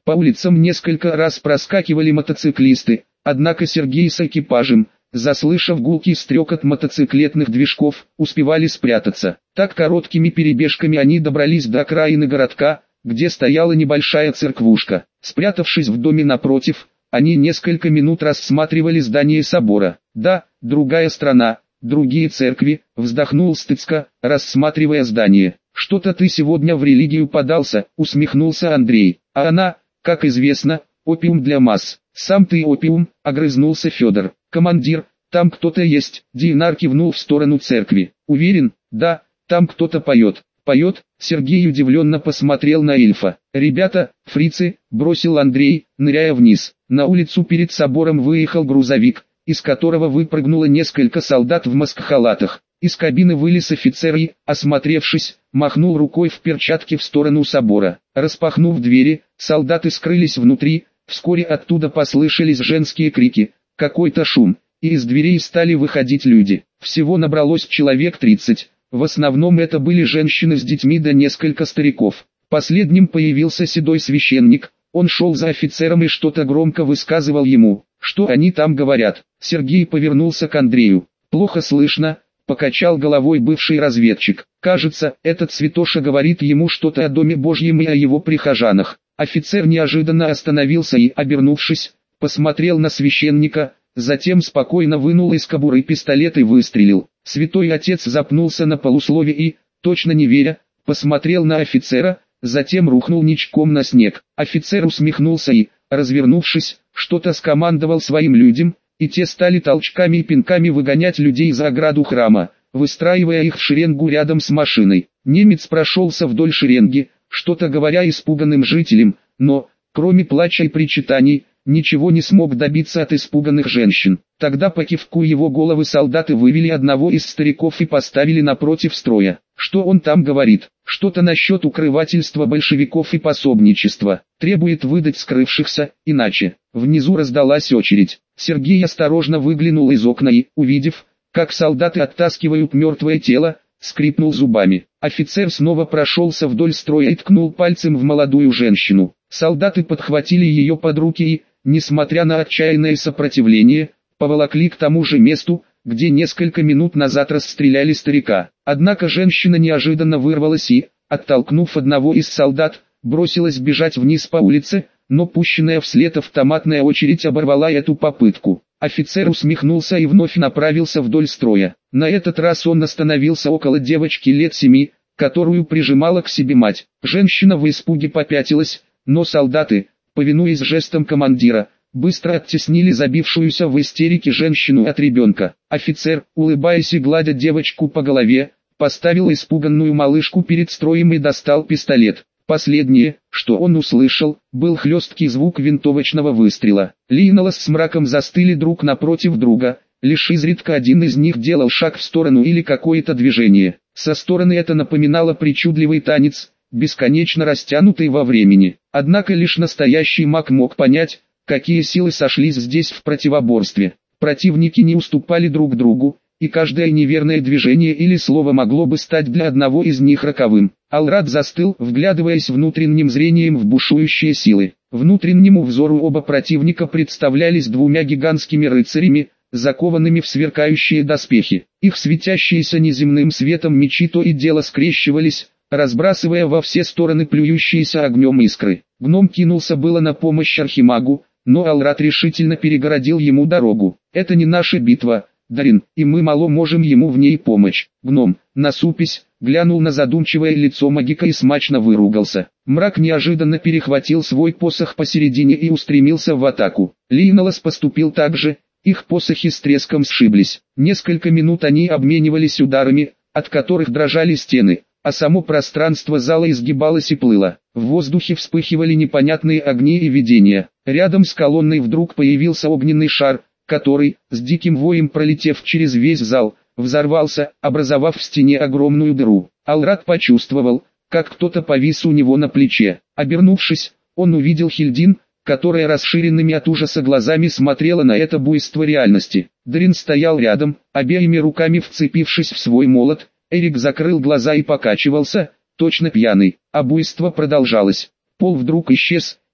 По улицам несколько раз проскакивали мотоциклисты, однако Сергей с экипажем, заслышав гулкий стрекот мотоциклетных движков, успевали спрятаться. Так короткими перебежками они добрались до окраины городка, где стояла небольшая церквушка. Спрятавшись в доме напротив, они несколько минут рассматривали здание собора. «Да, другая страна, другие церкви», — вздохнул Стыцко, рассматривая здание. «Что-то ты сегодня в религию подался», — усмехнулся Андрей. «А она, как известно, опиум для масс». «Сам ты опиум», — огрызнулся Федор. «Командир, там кто-то есть», — Динар кивнул в сторону церкви. «Уверен?» «Да, там кто-то поет». «Поет?» — Сергей удивленно посмотрел на эльфа. «Ребята, фрицы», — бросил Андрей, ныряя вниз. На улицу перед собором выехал грузовик, из которого выпрыгнуло несколько солдат в маскхалатах. Из кабины вылез офицер и, осмотревшись, махнул рукой в перчатке в сторону собора. Распахнув двери, солдаты скрылись внутри, вскоре оттуда послышались женские крики, какой-то шум, и из дверей стали выходить люди. Всего набралось человек 30, в основном это были женщины с детьми да несколько стариков. Последним появился седой священник, он шел за офицером и что-то громко высказывал ему. «Что они там говорят?» Сергей повернулся к Андрею. «Плохо слышно», — покачал головой бывший разведчик. «Кажется, этот святоша говорит ему что-то о Доме Божьем и о его прихожанах». Офицер неожиданно остановился и, обернувшись, посмотрел на священника, затем спокойно вынул из кобуры пистолет и выстрелил. Святой отец запнулся на полуслове и, точно не веря, посмотрел на офицера, затем рухнул ничком на снег. Офицер усмехнулся и, развернувшись, что-то скомандовал своим людям, и те стали толчками и пинками выгонять людей за ограду храма, выстраивая их в шеренгу рядом с машиной. Немец прошелся вдоль шеренги, что-то говоря испуганным жителям, но, кроме плача и причитаний, ничего не смог добиться от испуганных женщин. Тогда по кивку его головы солдаты вывели одного из стариков и поставили напротив строя. Что он там говорит? Что-то насчет укрывательства большевиков и пособничества. Требует выдать скрывшихся, иначе. Внизу раздалась очередь. Сергей осторожно выглянул из окна и, увидев, как солдаты оттаскивают мертвое тело, скрипнул зубами. Офицер снова прошелся вдоль строя и ткнул пальцем в молодую женщину. Солдаты подхватили ее под руки и, несмотря на отчаянное сопротивление, поволокли к тому же месту, где несколько минут назад расстреляли старика. Однако женщина неожиданно вырвалась и, оттолкнув одного из солдат, бросилась бежать вниз по улице, но пущенная вслед автоматная очередь оборвала эту попытку. Офицер усмехнулся и вновь направился вдоль строя. На этот раз он остановился около девочки лет 7, которую прижимала к себе мать. Женщина в испуге попятилась, но солдаты, повинуясь жестам командира, быстро оттеснили забившуюся в истерике женщину от ребенка. Офицер, улыбаясь и гладя девочку по голове, поставил испуганную малышку перед строем и достал пистолет. Последнее, что он услышал, был хлесткий звук винтовочного выстрела. Линолас с Мраком застыли друг напротив друга, лишь изредка один из них делал шаг в сторону или какое-то движение. Со стороны это напоминало причудливый танец, бесконечно растянутый во времени. Однако лишь настоящий маг мог понять, какие силы сошлись здесь в противоборстве. Противники не уступали друг другу, и каждое неверное движение или слово могло бы стать для одного из них роковым. Алрат застыл, вглядываясь внутренним зрением в бушующие силы. Внутреннему взору оба противника представлялись двумя гигантскими рыцарями, закованными в сверкающие доспехи. Их светящиеся неземным светом мечи то и дело скрещивались, разбрасывая во все стороны плюющиеся огнем искры. Гном кинулся было на помощь архимагу, но Алрат решительно перегородил ему дорогу. «Это не наша битва, Дарин, и мы мало можем ему в ней помочь». Гном, насупясь, глянул на задумчивое лицо магика и смачно выругался. Мрак неожиданно перехватил свой посох посередине и устремился в атаку. Линолас поступил так же, их посохи с треском сшиблись. Несколько минут они обменивались ударами, от которых дрожали стены, а само пространство зала изгибалось и плыло. В воздухе вспыхивали непонятные огни и видения. Рядом с колонной вдруг появился огненный шар, который, с диким воем пролетев через весь зал, взорвался, образовав в стене огромную дыру. Алрат почувствовал, как кто-то повис у него на плече. Обернувшись, он увидел Хильдин, которая расширенными от ужаса глазами смотрела на это буйство реальности. Дарин стоял рядом, обеими руками вцепившись в свой молот. Эрик закрыл глаза и покачивался, точно пьяный. А буйство продолжалось. Пол вдруг исчез,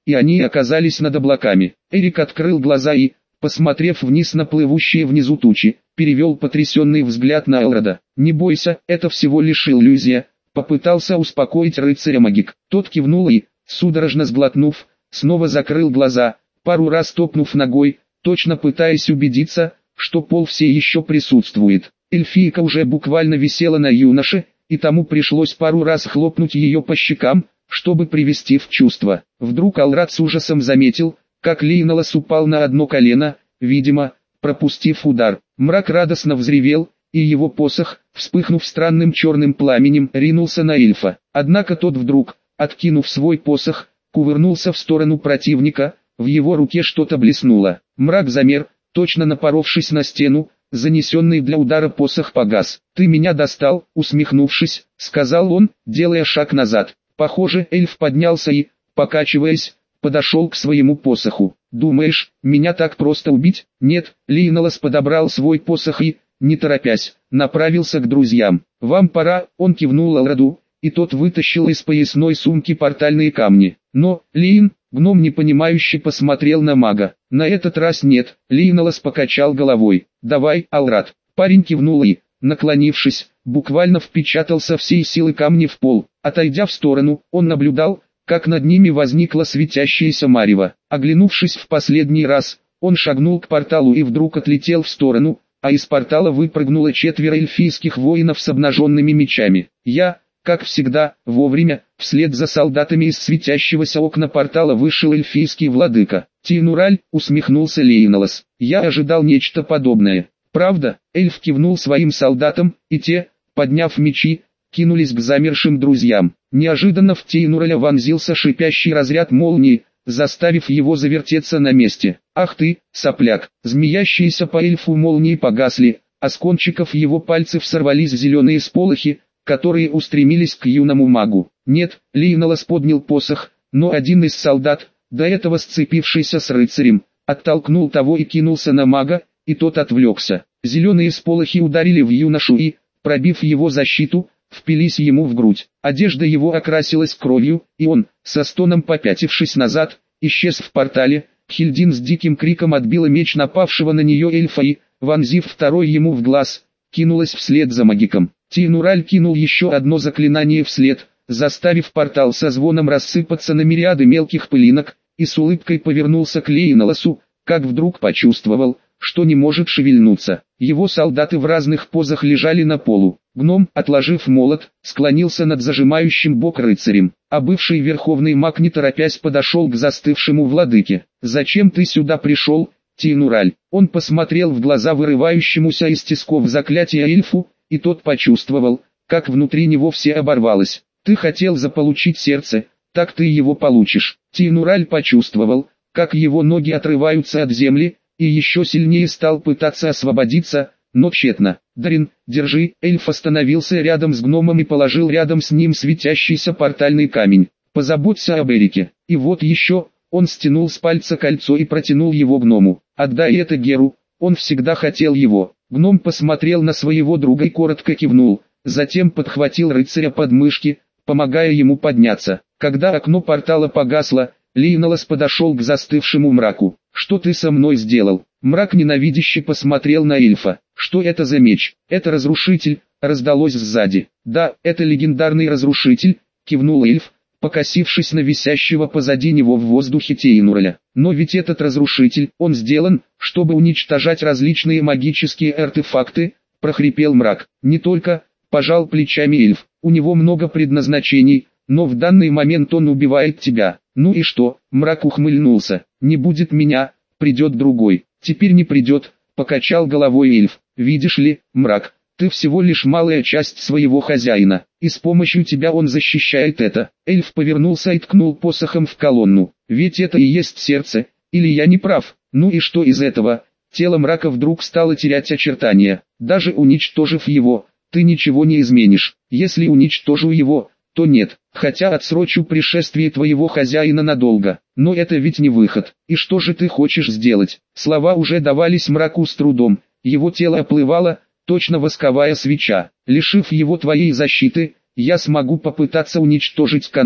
и они оказались над облаками. Эрик открыл глаза и, посмотрев вниз на плывущие внизу тучи, перевел потрясенный взгляд на Элрода. «Не бойся, это всего лишь иллюзия», — попытался успокоить рыцаря магик. Тот кивнул и, судорожно сглотнув, снова закрыл глаза, пару раз топнув ногой, точно пытаясь убедиться, что пол все еще присутствует. Эльфийка уже буквально висела на юноше, и тому пришлось пару раз хлопнуть ее по щекам, чтобы привести в чувство. Вдруг Алрат с ужасом заметил, как Лейнолас упал на одно колено, видимо, пропустив удар. Мрак радостно взревел, и его посох, вспыхнув странным черным пламенем, ринулся на эльфа. Однако тот вдруг, откинув свой посох, кувырнулся в сторону противника, в его руке что-то блеснуло. Мрак замер, точно напоровшись на стену, занесенный для удара посох погас. «Ты меня достал», усмехнувшись, сказал он, делая шаг назад. Похоже, эльф поднялся и, покачиваясь, подошел к своему посоху. «Думаешь, меня так просто убить?» «Нет», Лейнолас подобрал свой посох и, не торопясь, направился к друзьям. «Вам пора», он кивнул Элроду, и тот вытащил из поясной сумки портальные камни. «Но, Лейн», гном непонимающе посмотрел на мага. «На этот раз нет», Лейнолас покачал головой. «Давай, Алрат». Парень кивнул и, наклонившись, буквально впечатался всей силы камни в пол. Отойдя в сторону, он наблюдал, как над ними возникла светящаяся марево. Оглянувшись в последний раз, он шагнул к порталу и вдруг отлетел в сторону, а из портала выпрыгнуло 4 эльфийских воинов с обнаженными мечами. Я, как всегда, вовремя, вслед за солдатами из светящегося окна портала вышел эльфийский владыка. «Тинураль», усмехнулся Лейнолас, — «я ожидал нечто подобное». «Правда?» — эльф кивнул своим солдатам, и те, подняв мечи, кинулись к замершим друзьям. Неожиданно в Тейнураля вонзился шипящий разряд молнии, заставив его завертеться на месте. «Ах ты, сопляк!» Змеящиеся по эльфу молнии погасли, а с кончиков его пальцев сорвались зеленые сполохи, которые устремились к юному магу. «Нет», Лейнолас поднял посох, но один из солдат, до этого сцепившийся с рыцарем, оттолкнул того и кинулся на мага, и тот отвлекся. Зеленые сполохи ударили в юношу и, пробив его защиту, впились ему в грудь. Одежда его окрасилась кровью, и он, со стоном попятившись назад, исчез в портале. Хильдин с диким криком отбила меч напавшего на нее эльфа и, вонзив второй ему в глаз, кинулась вслед за магиком. Тинураль кинул еще одно заклинание вслед, заставив портал со звоном рассыпаться на мириады мелких пылинок, и с улыбкой повернулся к Лейноласу, как вдруг почувствовал, что не может шевельнуться. Его солдаты в разных позах лежали на полу. Гном, отложив молот, склонился над зажимающим бок рыцарем, а бывший верховный маг не торопясь подошел к застывшему владыке. «Зачем ты сюда пришел, Тинураль?» Он посмотрел в глаза вырывающемуся из тисков заклятия эльфу, и тот почувствовал, как внутри него все оборвалось. «Ты хотел заполучить сердце, так ты его получишь». Тинураль почувствовал, как его ноги отрываются от земли, и еще сильнее стал пытаться освободиться, но тщетно. «Дарин, держи». Эльф остановился рядом с гномом и положил рядом с ним светящийся портальный камень. «Позаботься об Эрике». И вот еще, он стянул с пальца кольцо и протянул его гному. «Отдай это Геру, он всегда хотел его». Гном посмотрел на своего друга и коротко кивнул, затем подхватил рыцаря под мышки, помогая ему подняться. Когда окно портала погасло, Лейнолас подошел к застывшему мраку. «Что ты со мной сделал?» Мрак ненавидяще посмотрел на эльфа. «Что это за меч?» «Это разрушитель», раздалось сзади. «Да, это легендарный разрушитель», кивнул эльф, покосившись на висящего позади него в воздухе Тейнураля. «Но ведь этот разрушитель, он сделан, чтобы уничтожать различные магические артефакты», прохрипел мрак. «Не только», пожал плечами эльф, «у него много предназначений, но в данный момент он убивает тебя». «Ну и что?» Мрак ухмыльнулся. «Не будет меня, придет другой». «Теперь не придет», покачал головой эльф. «Видишь ли, мрак, ты всего лишь малая часть своего хозяина, и с помощью тебя он защищает это». Эльф повернулся и ткнул посохом в колонну. «Ведь это и есть сердце, или я не прав?» «Ну и что из этого?» Тело мрака вдруг стало терять очертания. «Даже уничтожив его, ты ничего не изменишь. Если уничтожу его, то нет, хотя отсрочу пришествие твоего хозяина надолго. Но это ведь не выход. И что же ты хочешь сделать?» Слова уже давались мраку с трудом, его тело оплывало, точно восковая свеча. «Лишив его твоей защиты, я смогу попытаться уничтожить канал»,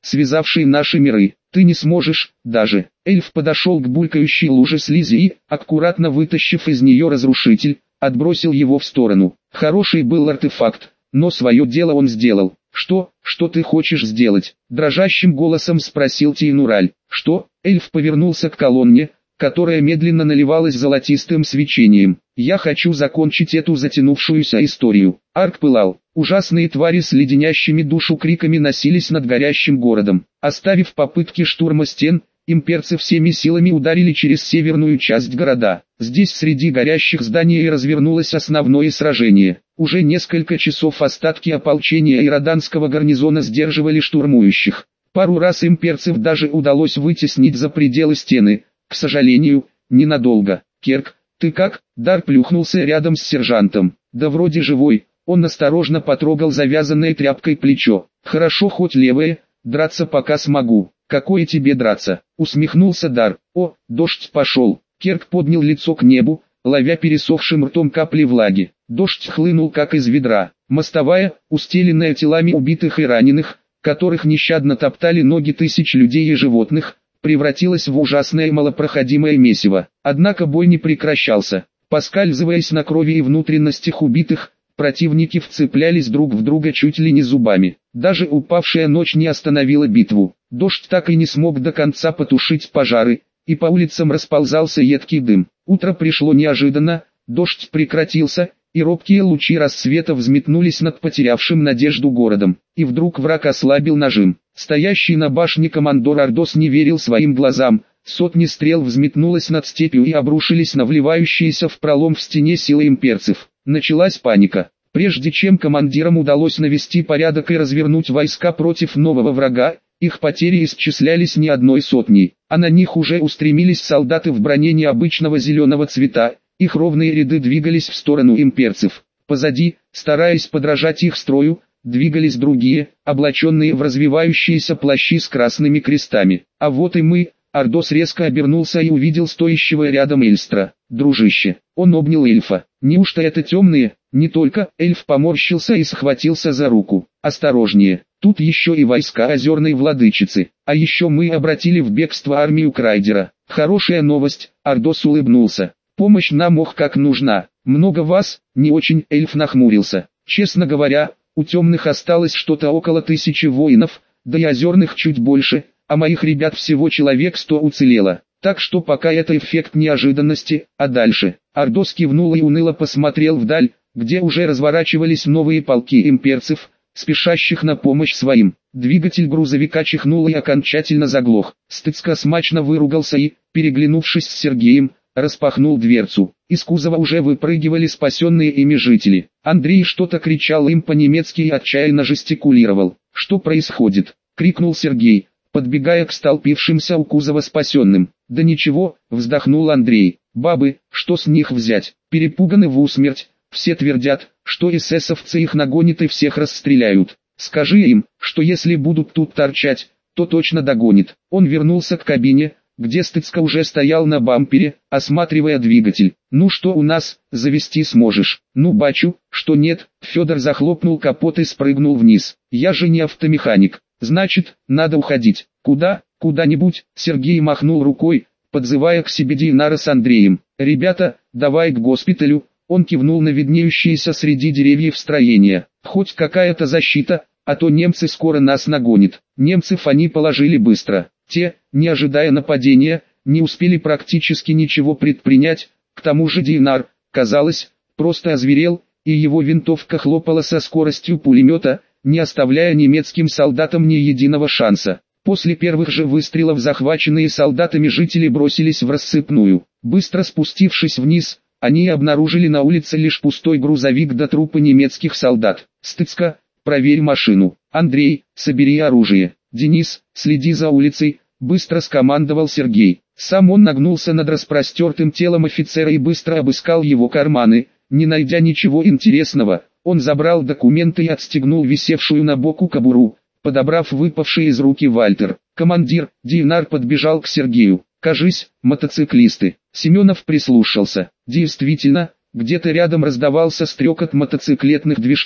связавшей наши миры. Ты не сможешь, даже. Эльф подошел к булькающей луже слизи и, аккуратно вытащив из нее разрушитель, отбросил его в сторону. Хороший был артефакт, но свое дело он сделал. Что ты хочешь сделать? Дрожащим голосом спросил Тейнураль. Что? Эльф повернулся к колонне, которая медленно наливалась золотистым свечением. Я хочу закончить эту затянувшуюся историю. Арк пылал. Ужасные твари с леденящими душу криками носились над горящим городом. Оставив попытки штурма стен, имперцы всеми силами ударили через северную часть города. Здесь среди горящих зданий и развернулось основное сражение. Уже несколько часов остатки ополчения Ироданского гарнизона сдерживали штурмующих. Пару раз имперцев даже удалось вытеснить за пределы стены, к сожалению, ненадолго. «Керк, ты как?» Дар плюхнулся рядом с сержантом. «Да вроде живой». Он осторожно потрогал завязанное тряпкой плечо. «Хорошо хоть левое, драться пока смогу». «Какое тебе драться?» усмехнулся Дар. «О, дождь пошел». Керк поднял лицо к небу, ловя пересохшим ртом капли влаги. Дождь хлынул как из ведра. Мостовая, устеленная телами убитых и раненых, которых нещадно топтали ноги тысяч людей и животных, превратилась в ужасное малопроходимое месиво. Однако бой не прекращался. Поскальзываясь на крови и внутренностях убитых, противники вцеплялись друг в друга чуть ли не зубами. Даже упавшая ночь не остановила битву. Дождь так и не смог до конца потушить пожары, и по улицам расползался едкий дым. Утро пришло неожиданно, дождь прекратился, и робкие лучи рассвета взметнулись над потерявшим надежду городом. И вдруг враг ослабил нажим. Стоящий на башне командор Ардос не верил своим глазам. Сотни стрел взметнулось над степью и обрушились на вливающиеся в пролом в стене силы имперцев. Началась паника. Прежде чем командирам удалось навести порядок и развернуть войска против нового врага, их потери исчислялись не одной сотней, а на них уже устремились солдаты в броне необычного зеленого цвета. Их ровные ряды двигались в сторону имперцев. Позади, стараясь подражать их строю, двигались другие, облаченные в развивающиеся плащи с красными крестами. А вот и мы. Ардос резко обернулся и увидел стоящего рядом Эльстра. «Дружище». Он обнял эльфа. «Неужто это темные?» «Не только». Эльф поморщился и схватился за руку. «Осторожнее. Тут еще и войска озерной владычицы. А еще мы обратили в бегство армию Крайдера». «Хорошая новость». Ардос улыбнулся. «Помощь нам ох как нужна». «Много вас?» «Не очень». Эльф нахмурился. «Честно говоря, у темных осталось что-то около 1000 воинов, да и озерных чуть больше, а моих ребят всего человек 100 уцелело. Так что пока это эффект неожиданности, а дальше». Ардос кивнул и уныло посмотрел вдаль, где уже разворачивались новые полки имперцев, спешащих на помощь своим. Двигатель грузовика чихнул и окончательно заглох. Стыцко смачно выругался и, переглянувшись с Сергеем, распахнул дверцу. Из кузова уже выпрыгивали спасенные ими жители. Андрей что-то кричал им по-немецки и отчаянно жестикулировал. «Что происходит?» — крикнул Сергей, подбегая к столпившимся у кузова спасенным. «Да ничего», — вздохнул Андрей. «Бабы, что с них взять? Перепуганы в усмерть. Все твердят, что эсэсовцы их нагонят и всех расстреляют. Скажи им, что если будут тут торчать, то точно догонит». Он вернулся к кабине, где Стыцко уже стоял на бампере, осматривая двигатель. «Ну что у нас, завести сможешь?» «Ну бачу, что нет». Федор захлопнул капот и спрыгнул вниз. «Я же не автомеханик. Значит, надо уходить». «Куда?» «Куда-нибудь». Сергей махнул рукой, подзывая к себе Дейнара с Андреем. «Ребята, давай к госпиталю». Он кивнул на виднеющиеся среди деревьев строения. «Хоть какая-то защита, а то немцы скоро нас нагонят». Немцев они положили быстро. Те, не ожидая нападения, не успели практически ничего предпринять. К тому же Дейнар, казалось, просто озверел, и его винтовка хлопала со скоростью пулемета, не оставляя немецким солдатам ни единого шанса. После первых же выстрелов захваченные солдатами жители бросились в рассыпную. Быстро спустившись вниз, они обнаружили на улице лишь пустой грузовик до трупа немецких солдат. «Стыцко, проверь машину. Андрей, собери оружие. Денис, следи за улицей», — быстро скомандовал Сергей. Сам он нагнулся над распростертым телом офицера и быстро обыскал его карманы. Не найдя ничего интересного, он забрал документы и отстегнул висевшую на боку кобуру, подобрав выпавший из руки Вальтер. «Командир», — Дейнар подбежал к Сергею. «Кажись, мотоциклисты». Семенов прислушался. Действительно, где-то рядом раздавался стрекот мотоциклетных движков,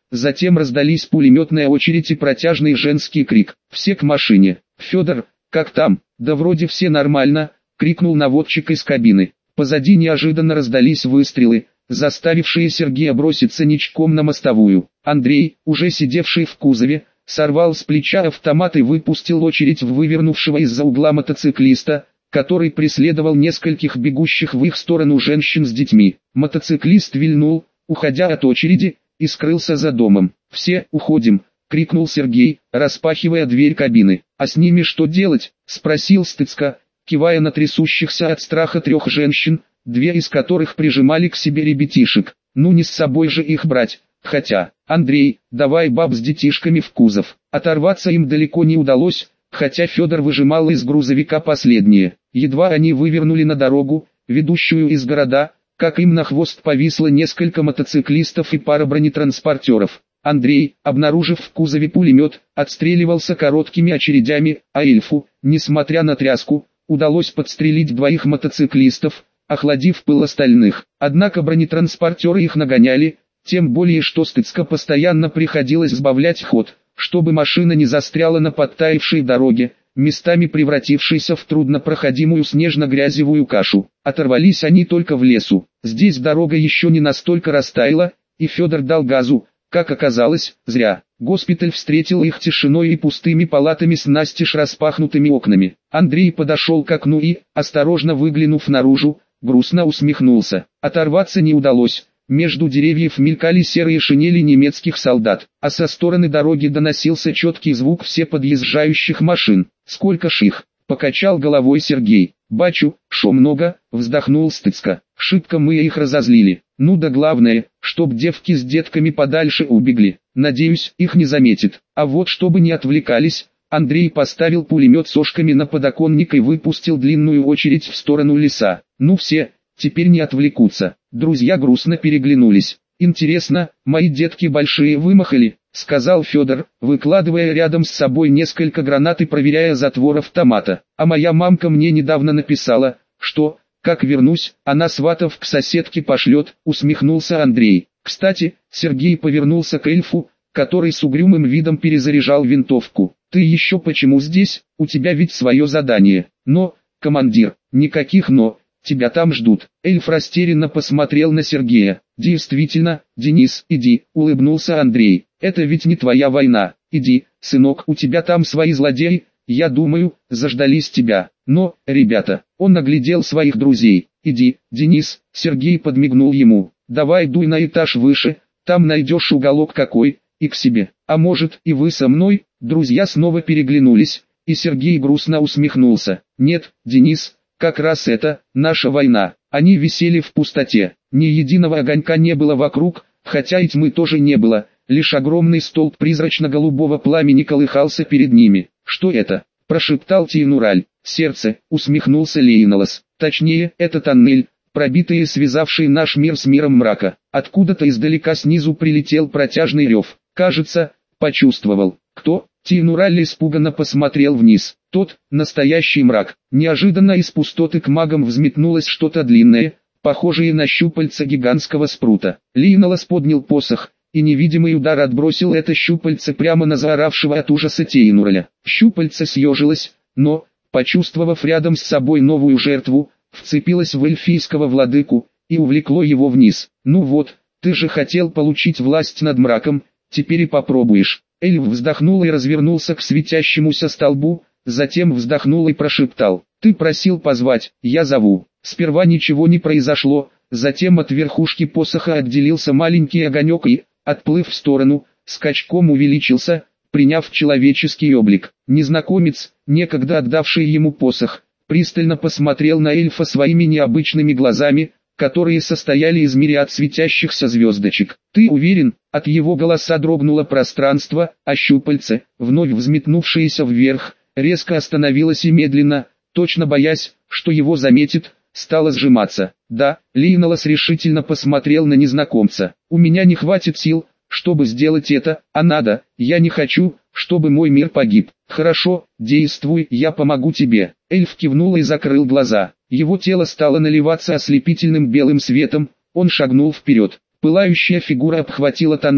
затем раздались пулеметная очередь и протяжный женский крик. «Все к машине!» «Федор, как там?» «Да вроде все нормально», — крикнул наводчик из кабины. Позади неожиданно раздались выстрелы, заставившие Сергея броситься ничком на мостовую. Андрей, уже сидевший в кузове, сорвал с плеча автомат и выпустил очередь в вывернувшего из-за угла мотоциклиста, который преследовал нескольких бегущих в их сторону женщин с детьми. Мотоциклист вильнул, уходя от очереди, и скрылся за домом. «Все, уходим!» — крикнул Сергей, распахивая дверь кабины. «А с ними что делать?» — спросил Стыцко, кивая на трясущихся от страха 3 женщин, 2 из которых прижимали к себе ребятишек. «Ну не с собой же их брать, хотя...» «Андрей, давай баб с детишками в кузов». Оторваться им далеко не удалось, хотя Федор выжимал из грузовика последние. Едва они вывернули на дорогу, ведущую из города, как им на хвост повисло несколько мотоциклистов и пара бронетранспортеров. Андрей, обнаружив в кузове пулемет, отстреливался короткими очередями, а эльфу, несмотря на тряску, удалось подстрелить 2 мотоциклистов, охладив пыл остальных. Однако бронетранспортеры их нагоняли, тем более что Стыцко постоянно приходилось сбавлять ход, чтобы машина не застряла на подтаявшей дороге, местами превратившейся в труднопроходимую снежно-грязевую кашу. Оторвались они только в лесу. Здесь дорога еще не настолько растаяла, и Федор дал газу, как оказалось, зря. Госпиталь встретил их тишиной и пустыми палатами с настежь распахнутыми окнами. Андрей подошел к окну и, осторожно выглянув наружу, грустно усмехнулся. Оторваться не удалось. Между деревьев мелькали серые шинели немецких солдат, а со стороны дороги доносился четкий звук все подъезжающих машин. «Сколько ж их?» — покачал головой Сергей. «Бачу, шо много», — вздохнул Стыцко. «Шибко мы их разозлили. Ну да главное, чтоб девки с детками подальше убегли. Надеюсь, их не заметит. А вот чтобы не отвлекались...» Андрей поставил пулемет с ошками на подоконник и выпустил длинную очередь в сторону леса. «Ну все, теперь не отвлекутся». Друзья грустно переглянулись. «Интересно, мои детки большие вымахали», — сказал Федор, выкладывая рядом с собой несколько гранат и проверяя затвор автомата. «А моя мамка мне недавно написала, что, как вернусь, она сватов к соседке пошлет», — усмехнулся Андрей. «Кстати», — Сергей повернулся к эльфу, который с угрюмым видом перезаряжал винтовку. «Ты еще почему здесь? У тебя ведь свое задание». «Но, командир, никаких «но». Тебя там ждут». Эльф растерянно посмотрел на Сергея. «Действительно, Денис, иди», — улыбнулся Андрей. «Это ведь не твоя война. Иди, сынок, у тебя там свои злодеи, я думаю, заждались тебя. Но, ребята», — он оглядел своих друзей. «Иди, Денис», — Сергей подмигнул ему. «Давай дуй на этаж выше, там найдешь уголок какой, и к себе. А может, и вы со мной?» Друзья снова переглянулись, и Сергей грустно усмехнулся. «Нет, Денис, как раз это, наша война». Они висели в пустоте, ни единого огонька не было вокруг, хотя и тьмы тоже не было, лишь огромный столб призрачно-голубого пламени колыхался перед ними. «Что это?» – прошептал Тейнураль. «Сердце», – усмехнулся Лейнолос. «Точнее, это тоннель, пробитый и связавший наш мир с миром мрака». Откуда-то издалека снизу прилетел протяжный рев. «Кажется, почувствовал». «Кто?» Тейнураль испуганно посмотрел вниз. Тот, настоящий мрак. Неожиданно из пустоты к магам взметнулось что-то длинное, похожее на щупальца гигантского спрута. Лейнолос поднял посох, и невидимый удар отбросил это щупальце прямо на заоравшего от ужаса Тейнураля. Щупальце съежилось, но, почувствовав рядом с собой новую жертву, вцепилось в эльфийского владыку и увлекло его вниз. «Ну вот, ты же хотел получить власть над мраком, теперь и попробуешь». Эльф вздохнул и развернулся к светящемуся столбу, затем вздохнул и прошептал: «Ты просил позвать, я зову». Сперва ничего не произошло, затем от верхушки посоха отделился маленький огонек и, отплыв в сторону, скачком увеличился, приняв человеческий облик. Незнакомец, некогда отдавший ему посох, пристально посмотрел на эльфа своими необычными глазами, которые состояли из мириад светящихся звездочек. «Ты уверен?» От его голоса дрогнуло пространство, а щупальце, вновь взметнувшееся вверх, резко остановилось и медленно, точно боясь, что его заметит, стало сжиматься. «Да», Лейнолос решительно посмотрел на незнакомца. «У меня не хватит сил, чтобы сделать это, а надо, я не хочу, чтобы мой мир погиб». «Хорошо, действуй, я помогу тебе». Эльф кивнул и закрыл глаза. Его тело стало наливаться ослепительным белым светом, он шагнул вперед. Пылающая фигура обхватила тоннель,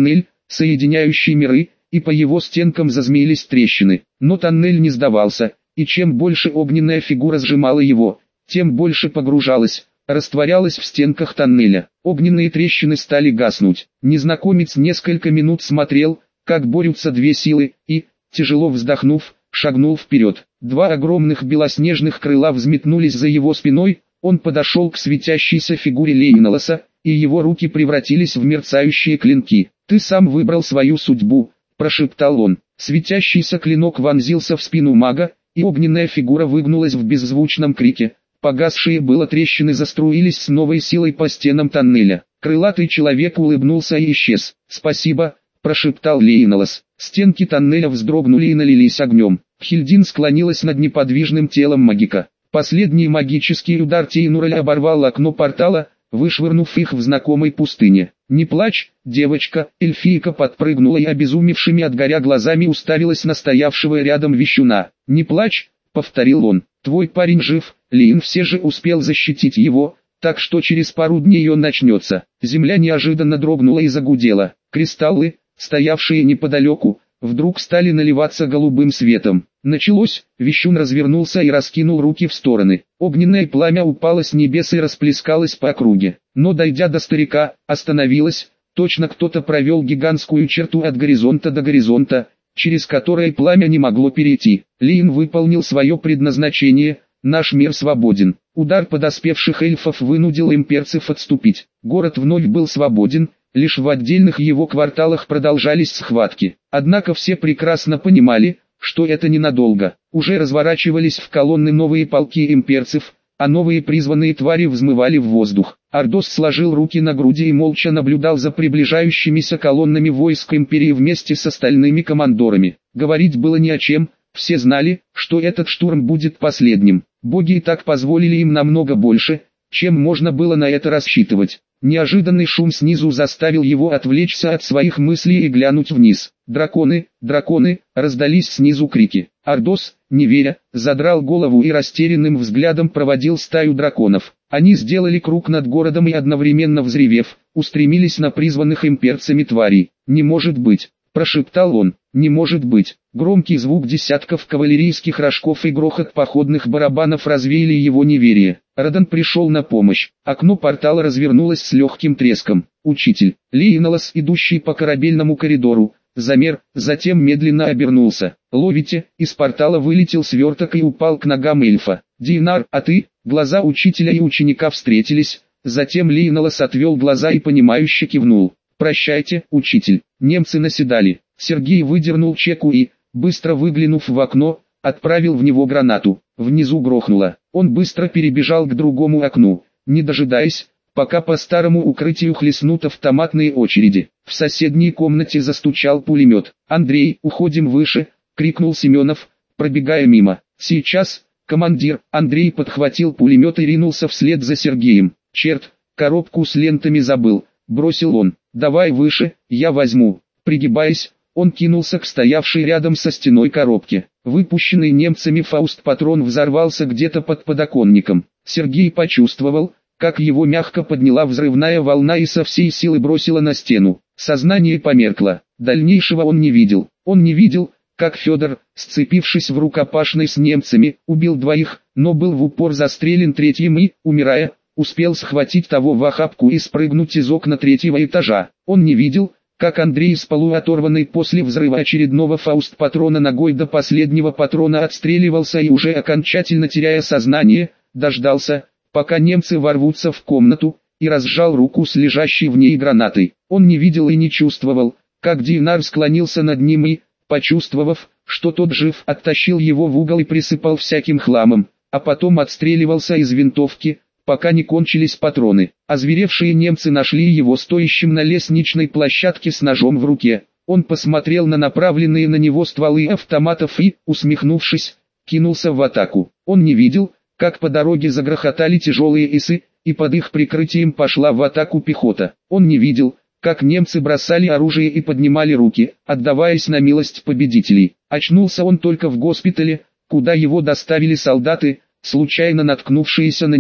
соединяющий миры, и по его стенкам зазмеились трещины. Но тоннель не сдавался, и чем больше огненная фигура сжимала его, тем больше погружалась, растворялась в стенках тоннеля. Огненные трещины стали гаснуть. Незнакомец несколько минут смотрел, как борются две силы, и, тяжело вздохнув, шагнул вперед. Два огромных белоснежных крыла взметнулись за его спиной, он подошел к светящейся фигуре Лейнолоса, и его руки превратились в мерцающие клинки. «Ты сам выбрал свою судьбу», – прошептал он. Светящийся клинок вонзился в спину мага, и огненная фигура выгнулась в беззвучном крике. Погасшие было трещины заструились с новой силой по стенам тоннеля. Крылатый человек улыбнулся и исчез. «Спасибо», – прошептал Лейнолос. Стенки тоннеля вздрогнули и налились огнем. Хильдин склонилась над неподвижным телом магика. Последний магический удар Тейнураля оборвал окно портала, вышвырнув их в знакомой пустыне. «Не плачь, девочка!» Эльфийка подпрыгнула и обезумевшими от горя глазами уставилась на стоявшего рядом вещуна. «Не плачь!» — повторил он. «Твой парень жив, Лин все же успел защитить его, так что через пару дней он начнется». Земля неожиданно дрогнула и загудела. Кристаллы, стоявшие неподалеку, вдруг стали наливаться голубым светом. Началось, вещун развернулся и раскинул руки в стороны. Огненное пламя упало с небес и расплескалось по округе. Но дойдя до старика, остановилось, точно кто-то провел гигантскую черту от горизонта до горизонта, через которое пламя не могло перейти. Лин выполнил свое предназначение, наш мир свободен. Удар подоспевших эльфов вынудил имперцев отступить. Город вновь был свободен. Лишь в отдельных его кварталах продолжались схватки. Однако все прекрасно понимали, что это ненадолго. Уже разворачивались в колонны новые полки имперцев, а новые призванные твари взмывали в воздух. Ордос сложил руки на груди и молча наблюдал за приближающимися колоннами войск империи вместе с остальными командорами. Говорить было не о чем, все знали, что этот штурм будет последним. Боги и так позволили им намного больше, чем можно было на это рассчитывать. Неожиданный шум снизу заставил его отвлечься от своих мыслей и глянуть вниз. «Драконы! Драконы!» — раздались снизу крики. Ордос, не веря, задрал голову и растерянным взглядом проводил стаю драконов. Они сделали круг над городом и одновременно взревев, устремились на призванных имперцами тварей. «Не может быть!» — прошептал он. «Не может быть!» Громкий звук десятков кавалерийских рожков и грохот походных барабанов развеяли его неверие. Радан пришел на помощь. Окно портала развернулось с легким треском. Учитель, Лейнолос, идущий по корабельному коридору, замер, затем медленно обернулся. «Ловите!» Из портала вылетел сверток и упал к ногам эльфа. «Дейнар, а ты?» Глаза учителя и ученика встретились, затем Лейнолос отвел глаза и понимающе кивнул. «Прощайте, учитель». Немцы наседали. Сергей выдернул чеку и, быстро выглянув в окно, отправил в него гранату. Внизу грохнуло. Он быстро перебежал к другому окну, не дожидаясь, пока по старому укрытию хлестнут автоматные очереди. В соседней комнате застучал пулемет. «Андрей, уходим выше!» — крикнул Семенов, пробегая мимо. «Сейчас, командир!» Андрей подхватил пулемет и ринулся вслед за Сергеем. «Черт, коробку с лентами забыл!» — бросил он. «Давай выше, я возьму!» Пригибаясь, он кинулся к стоявшей рядом со стеной коробке. Выпущенный немцами фауст-патрон взорвался где-то под подоконником. Сергей почувствовал, как его мягко подняла взрывная волна и со всей силы бросила на стену. Сознание померкло. Дальнейшего он не видел. Он не видел, как Федор, сцепившись в рукопашной с немцами, убил двоих, но был в упор застрелен третьим и, умирая, успел схватить того в охапку и спрыгнуть из окна третьего этажа. Он не видел, как Андрей с полуоторванной после взрыва очередного фауст-патрона ногой до последнего патрона отстреливался и уже окончательно теряя сознание, дождался, пока немцы ворвутся в комнату, и разжал руку с лежащей в ней гранатой. Он не видел и не чувствовал, как Дейнар склонился над ним и, почувствовав, что тот жив, оттащил его в угол и присыпал всяким хламом, а потом отстреливался из винтовки, пока не кончились патроны. Озверевшие немцы нашли его стоящим на лестничной площадке с ножом в руке. Он посмотрел на направленные на него стволы автоматов и, усмехнувшись, кинулся в атаку. Он не видел, как по дороге загрохотали тяжелые исы, и под их прикрытием пошла в атаку пехота. Он не видел, как немцы бросали оружие и поднимали руки, отдаваясь на милость победителей. Очнулся он только в госпитале, куда его доставили солдаты, случайно наткнувшиеся на него.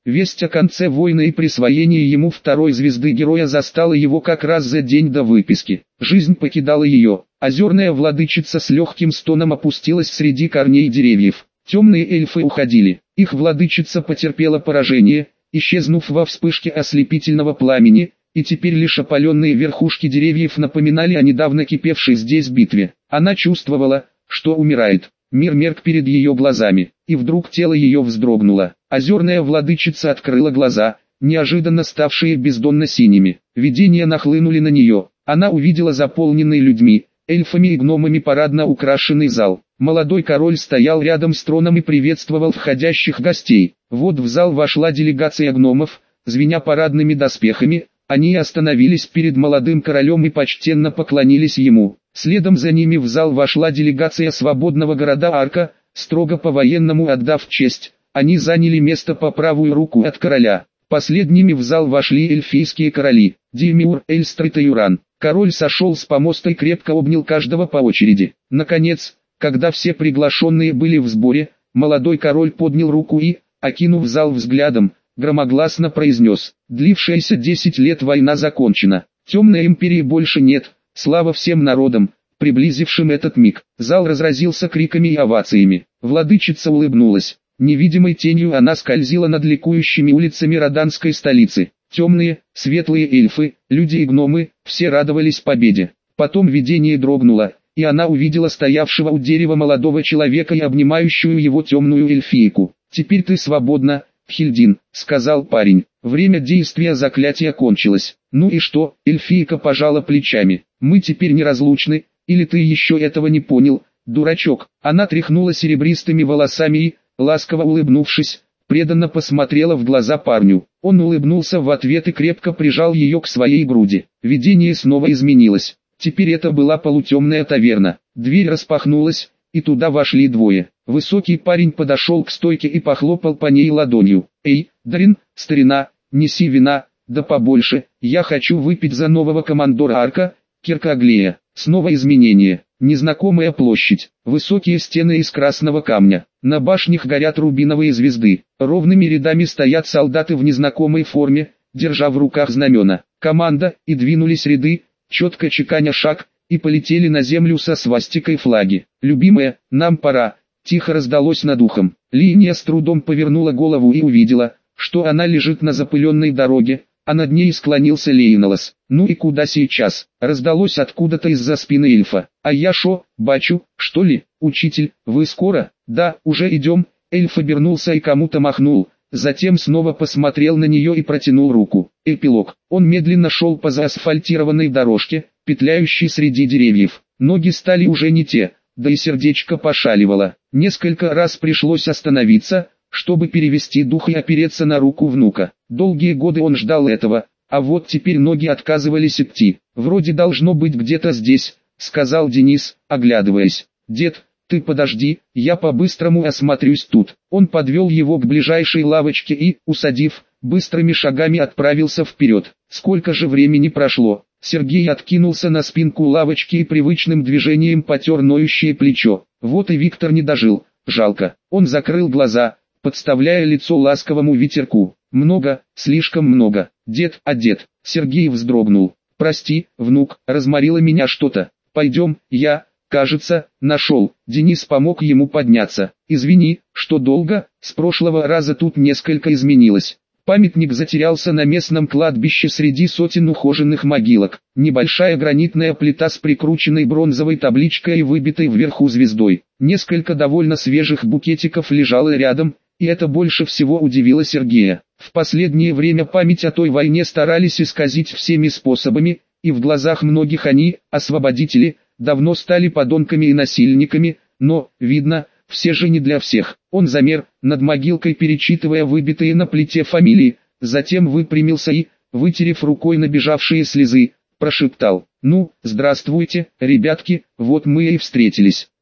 Весть о конце войны и присвоении ему второй звезды героя застала его как раз за день до выписки. Жизнь покидала ее. Озерная владычица с легким стоном опустилась среди корней деревьев. Темные эльфы уходили. Их владычица потерпела поражение, исчезнув во вспышке ослепительного пламени, и теперь лишь опаленные верхушки деревьев напоминали о недавно кипевшей здесь битве. Она чувствовала, что умирает. Мир мерк перед ее глазами, и вдруг тело ее вздрогнуло. Озерная владычица открыла глаза, неожиданно ставшие бездонно-синими. Видения нахлынули на нее. Она увидела заполненный людьми, эльфами и гномами парадно украшенный зал. Молодой король стоял рядом с троном и приветствовал входящих гостей. Вот в зал вошла делегация гномов, звеня парадными доспехами. Они остановились перед молодым королем и почтенно поклонились ему. Следом за ними в зал вошла делегация свободного города Арка, строго по-военному отдав честь. Они заняли место по правую руку от короля. Последними в зал вошли эльфийские короли, Димиур, Эльстрит и Юран. Король сошел с помоста и крепко обнял каждого по очереди. Наконец, когда все приглашенные были в сборе, молодой король поднял руку и, окинув зал взглядом, громогласно произнес: «Длившаяся 10 лет война закончена. Темной империи больше нет. Слава всем народам, приблизившим этот миг». Зал разразился криками и овациями. Владычица улыбнулась. Невидимой тенью она скользила над ликующими улицами роданской столицы. Темные, светлые эльфы, люди и гномы, все радовались победе. Потом видение дрогнуло, и она увидела стоявшего у дерева молодого человека и обнимающую его темную эльфийку. «Теперь ты свободна, Хильдин», — сказал парень. «Время действия заклятия кончилось». «Ну и что?» — эльфийка пожала плечами. «Мы теперь неразлучны, или ты еще этого не понял, дурачок?» Она тряхнула серебристыми волосами и, ласково улыбнувшись, преданно посмотрела в глаза парню. Он улыбнулся в ответ и крепко прижал ее к своей груди. Видение снова изменилось. Теперь это была полутемная таверна. Дверь распахнулась, и туда вошли двое. Высокий парень подошел к стойке и похлопал по ней ладонью. «Эй, Дарин, старина, неси вина, да побольше, я хочу выпить за нового командора Арка, Кирка Аглея». Снова изменение. Незнакомая площадь, высокие стены из красного камня, на башнях горят рубиновые звезды, ровными рядами стоят солдаты в незнакомой форме, держа в руках знамена. Команда, и двинулись ряды, четко чеканя шаг, и полетели на землю со свастикой флаги. «Любимая, нам пора», — тихо раздалось над ухом. Линия с трудом повернула голову и увидела, что она лежит на запыленной дороге, а над ней склонился Лейнолос. «Ну и куда сейчас?» — раздалось откуда-то из-за спины эльфа. «А я шо, бачу, что ли? Учитель, вы скоро?» «Да, уже идем». Эльф обернулся и кому-то махнул, затем снова посмотрел на нее и протянул руку. Эпилог. Он медленно шел по заасфальтированной дорожке, петляющей среди деревьев. Ноги стали уже не те, да и сердечко пошаливало. Несколько раз пришлось остановиться, чтобы перевести дух и опереться на руку внука. Долгие годы он ждал этого, а вот теперь ноги отказывались идти. «Вроде должно быть где-то здесь», — сказал Денис, оглядываясь. «Дед, ты подожди, я по-быстрому осмотрюсь тут». Он подвел его к ближайшей лавочке и, усадив, быстрыми шагами отправился вперед. Сколько же времени прошло? Сергей откинулся на спинку лавочки и привычным движением потер ноющее плечо. Вот и Виктор не дожил, жалко. Он закрыл глаза, подставляя лицо ласковому ветерку. «Много, слишком много. Дед, а дед?» Сергей вздрогнул. «Прости, внук, разморило меня что-то. Пойдем, я, кажется, нашел». Денис помог ему подняться. «Извини, что долго, с прошлого раза тут несколько изменилось». Памятник затерялся на местном кладбище среди сотен ухоженных могилок. Небольшая гранитная плита с прикрученной бронзовой табличкой и выбитой вверху звездой. Несколько довольно свежих букетиков лежало рядом, и это больше всего удивило Сергея. В последнее время память о той войне старались исказить всеми способами, и в глазах многих они, освободители, давно стали подонками и насильниками, но, видно, все же не для всех. Он замер, над могилкой перечитывая выбитые на плите фамилии, затем выпрямился и, вытерев рукой набежавшие слезы, прошептал: «Ну, здравствуйте, ребятки, вот мы и встретились».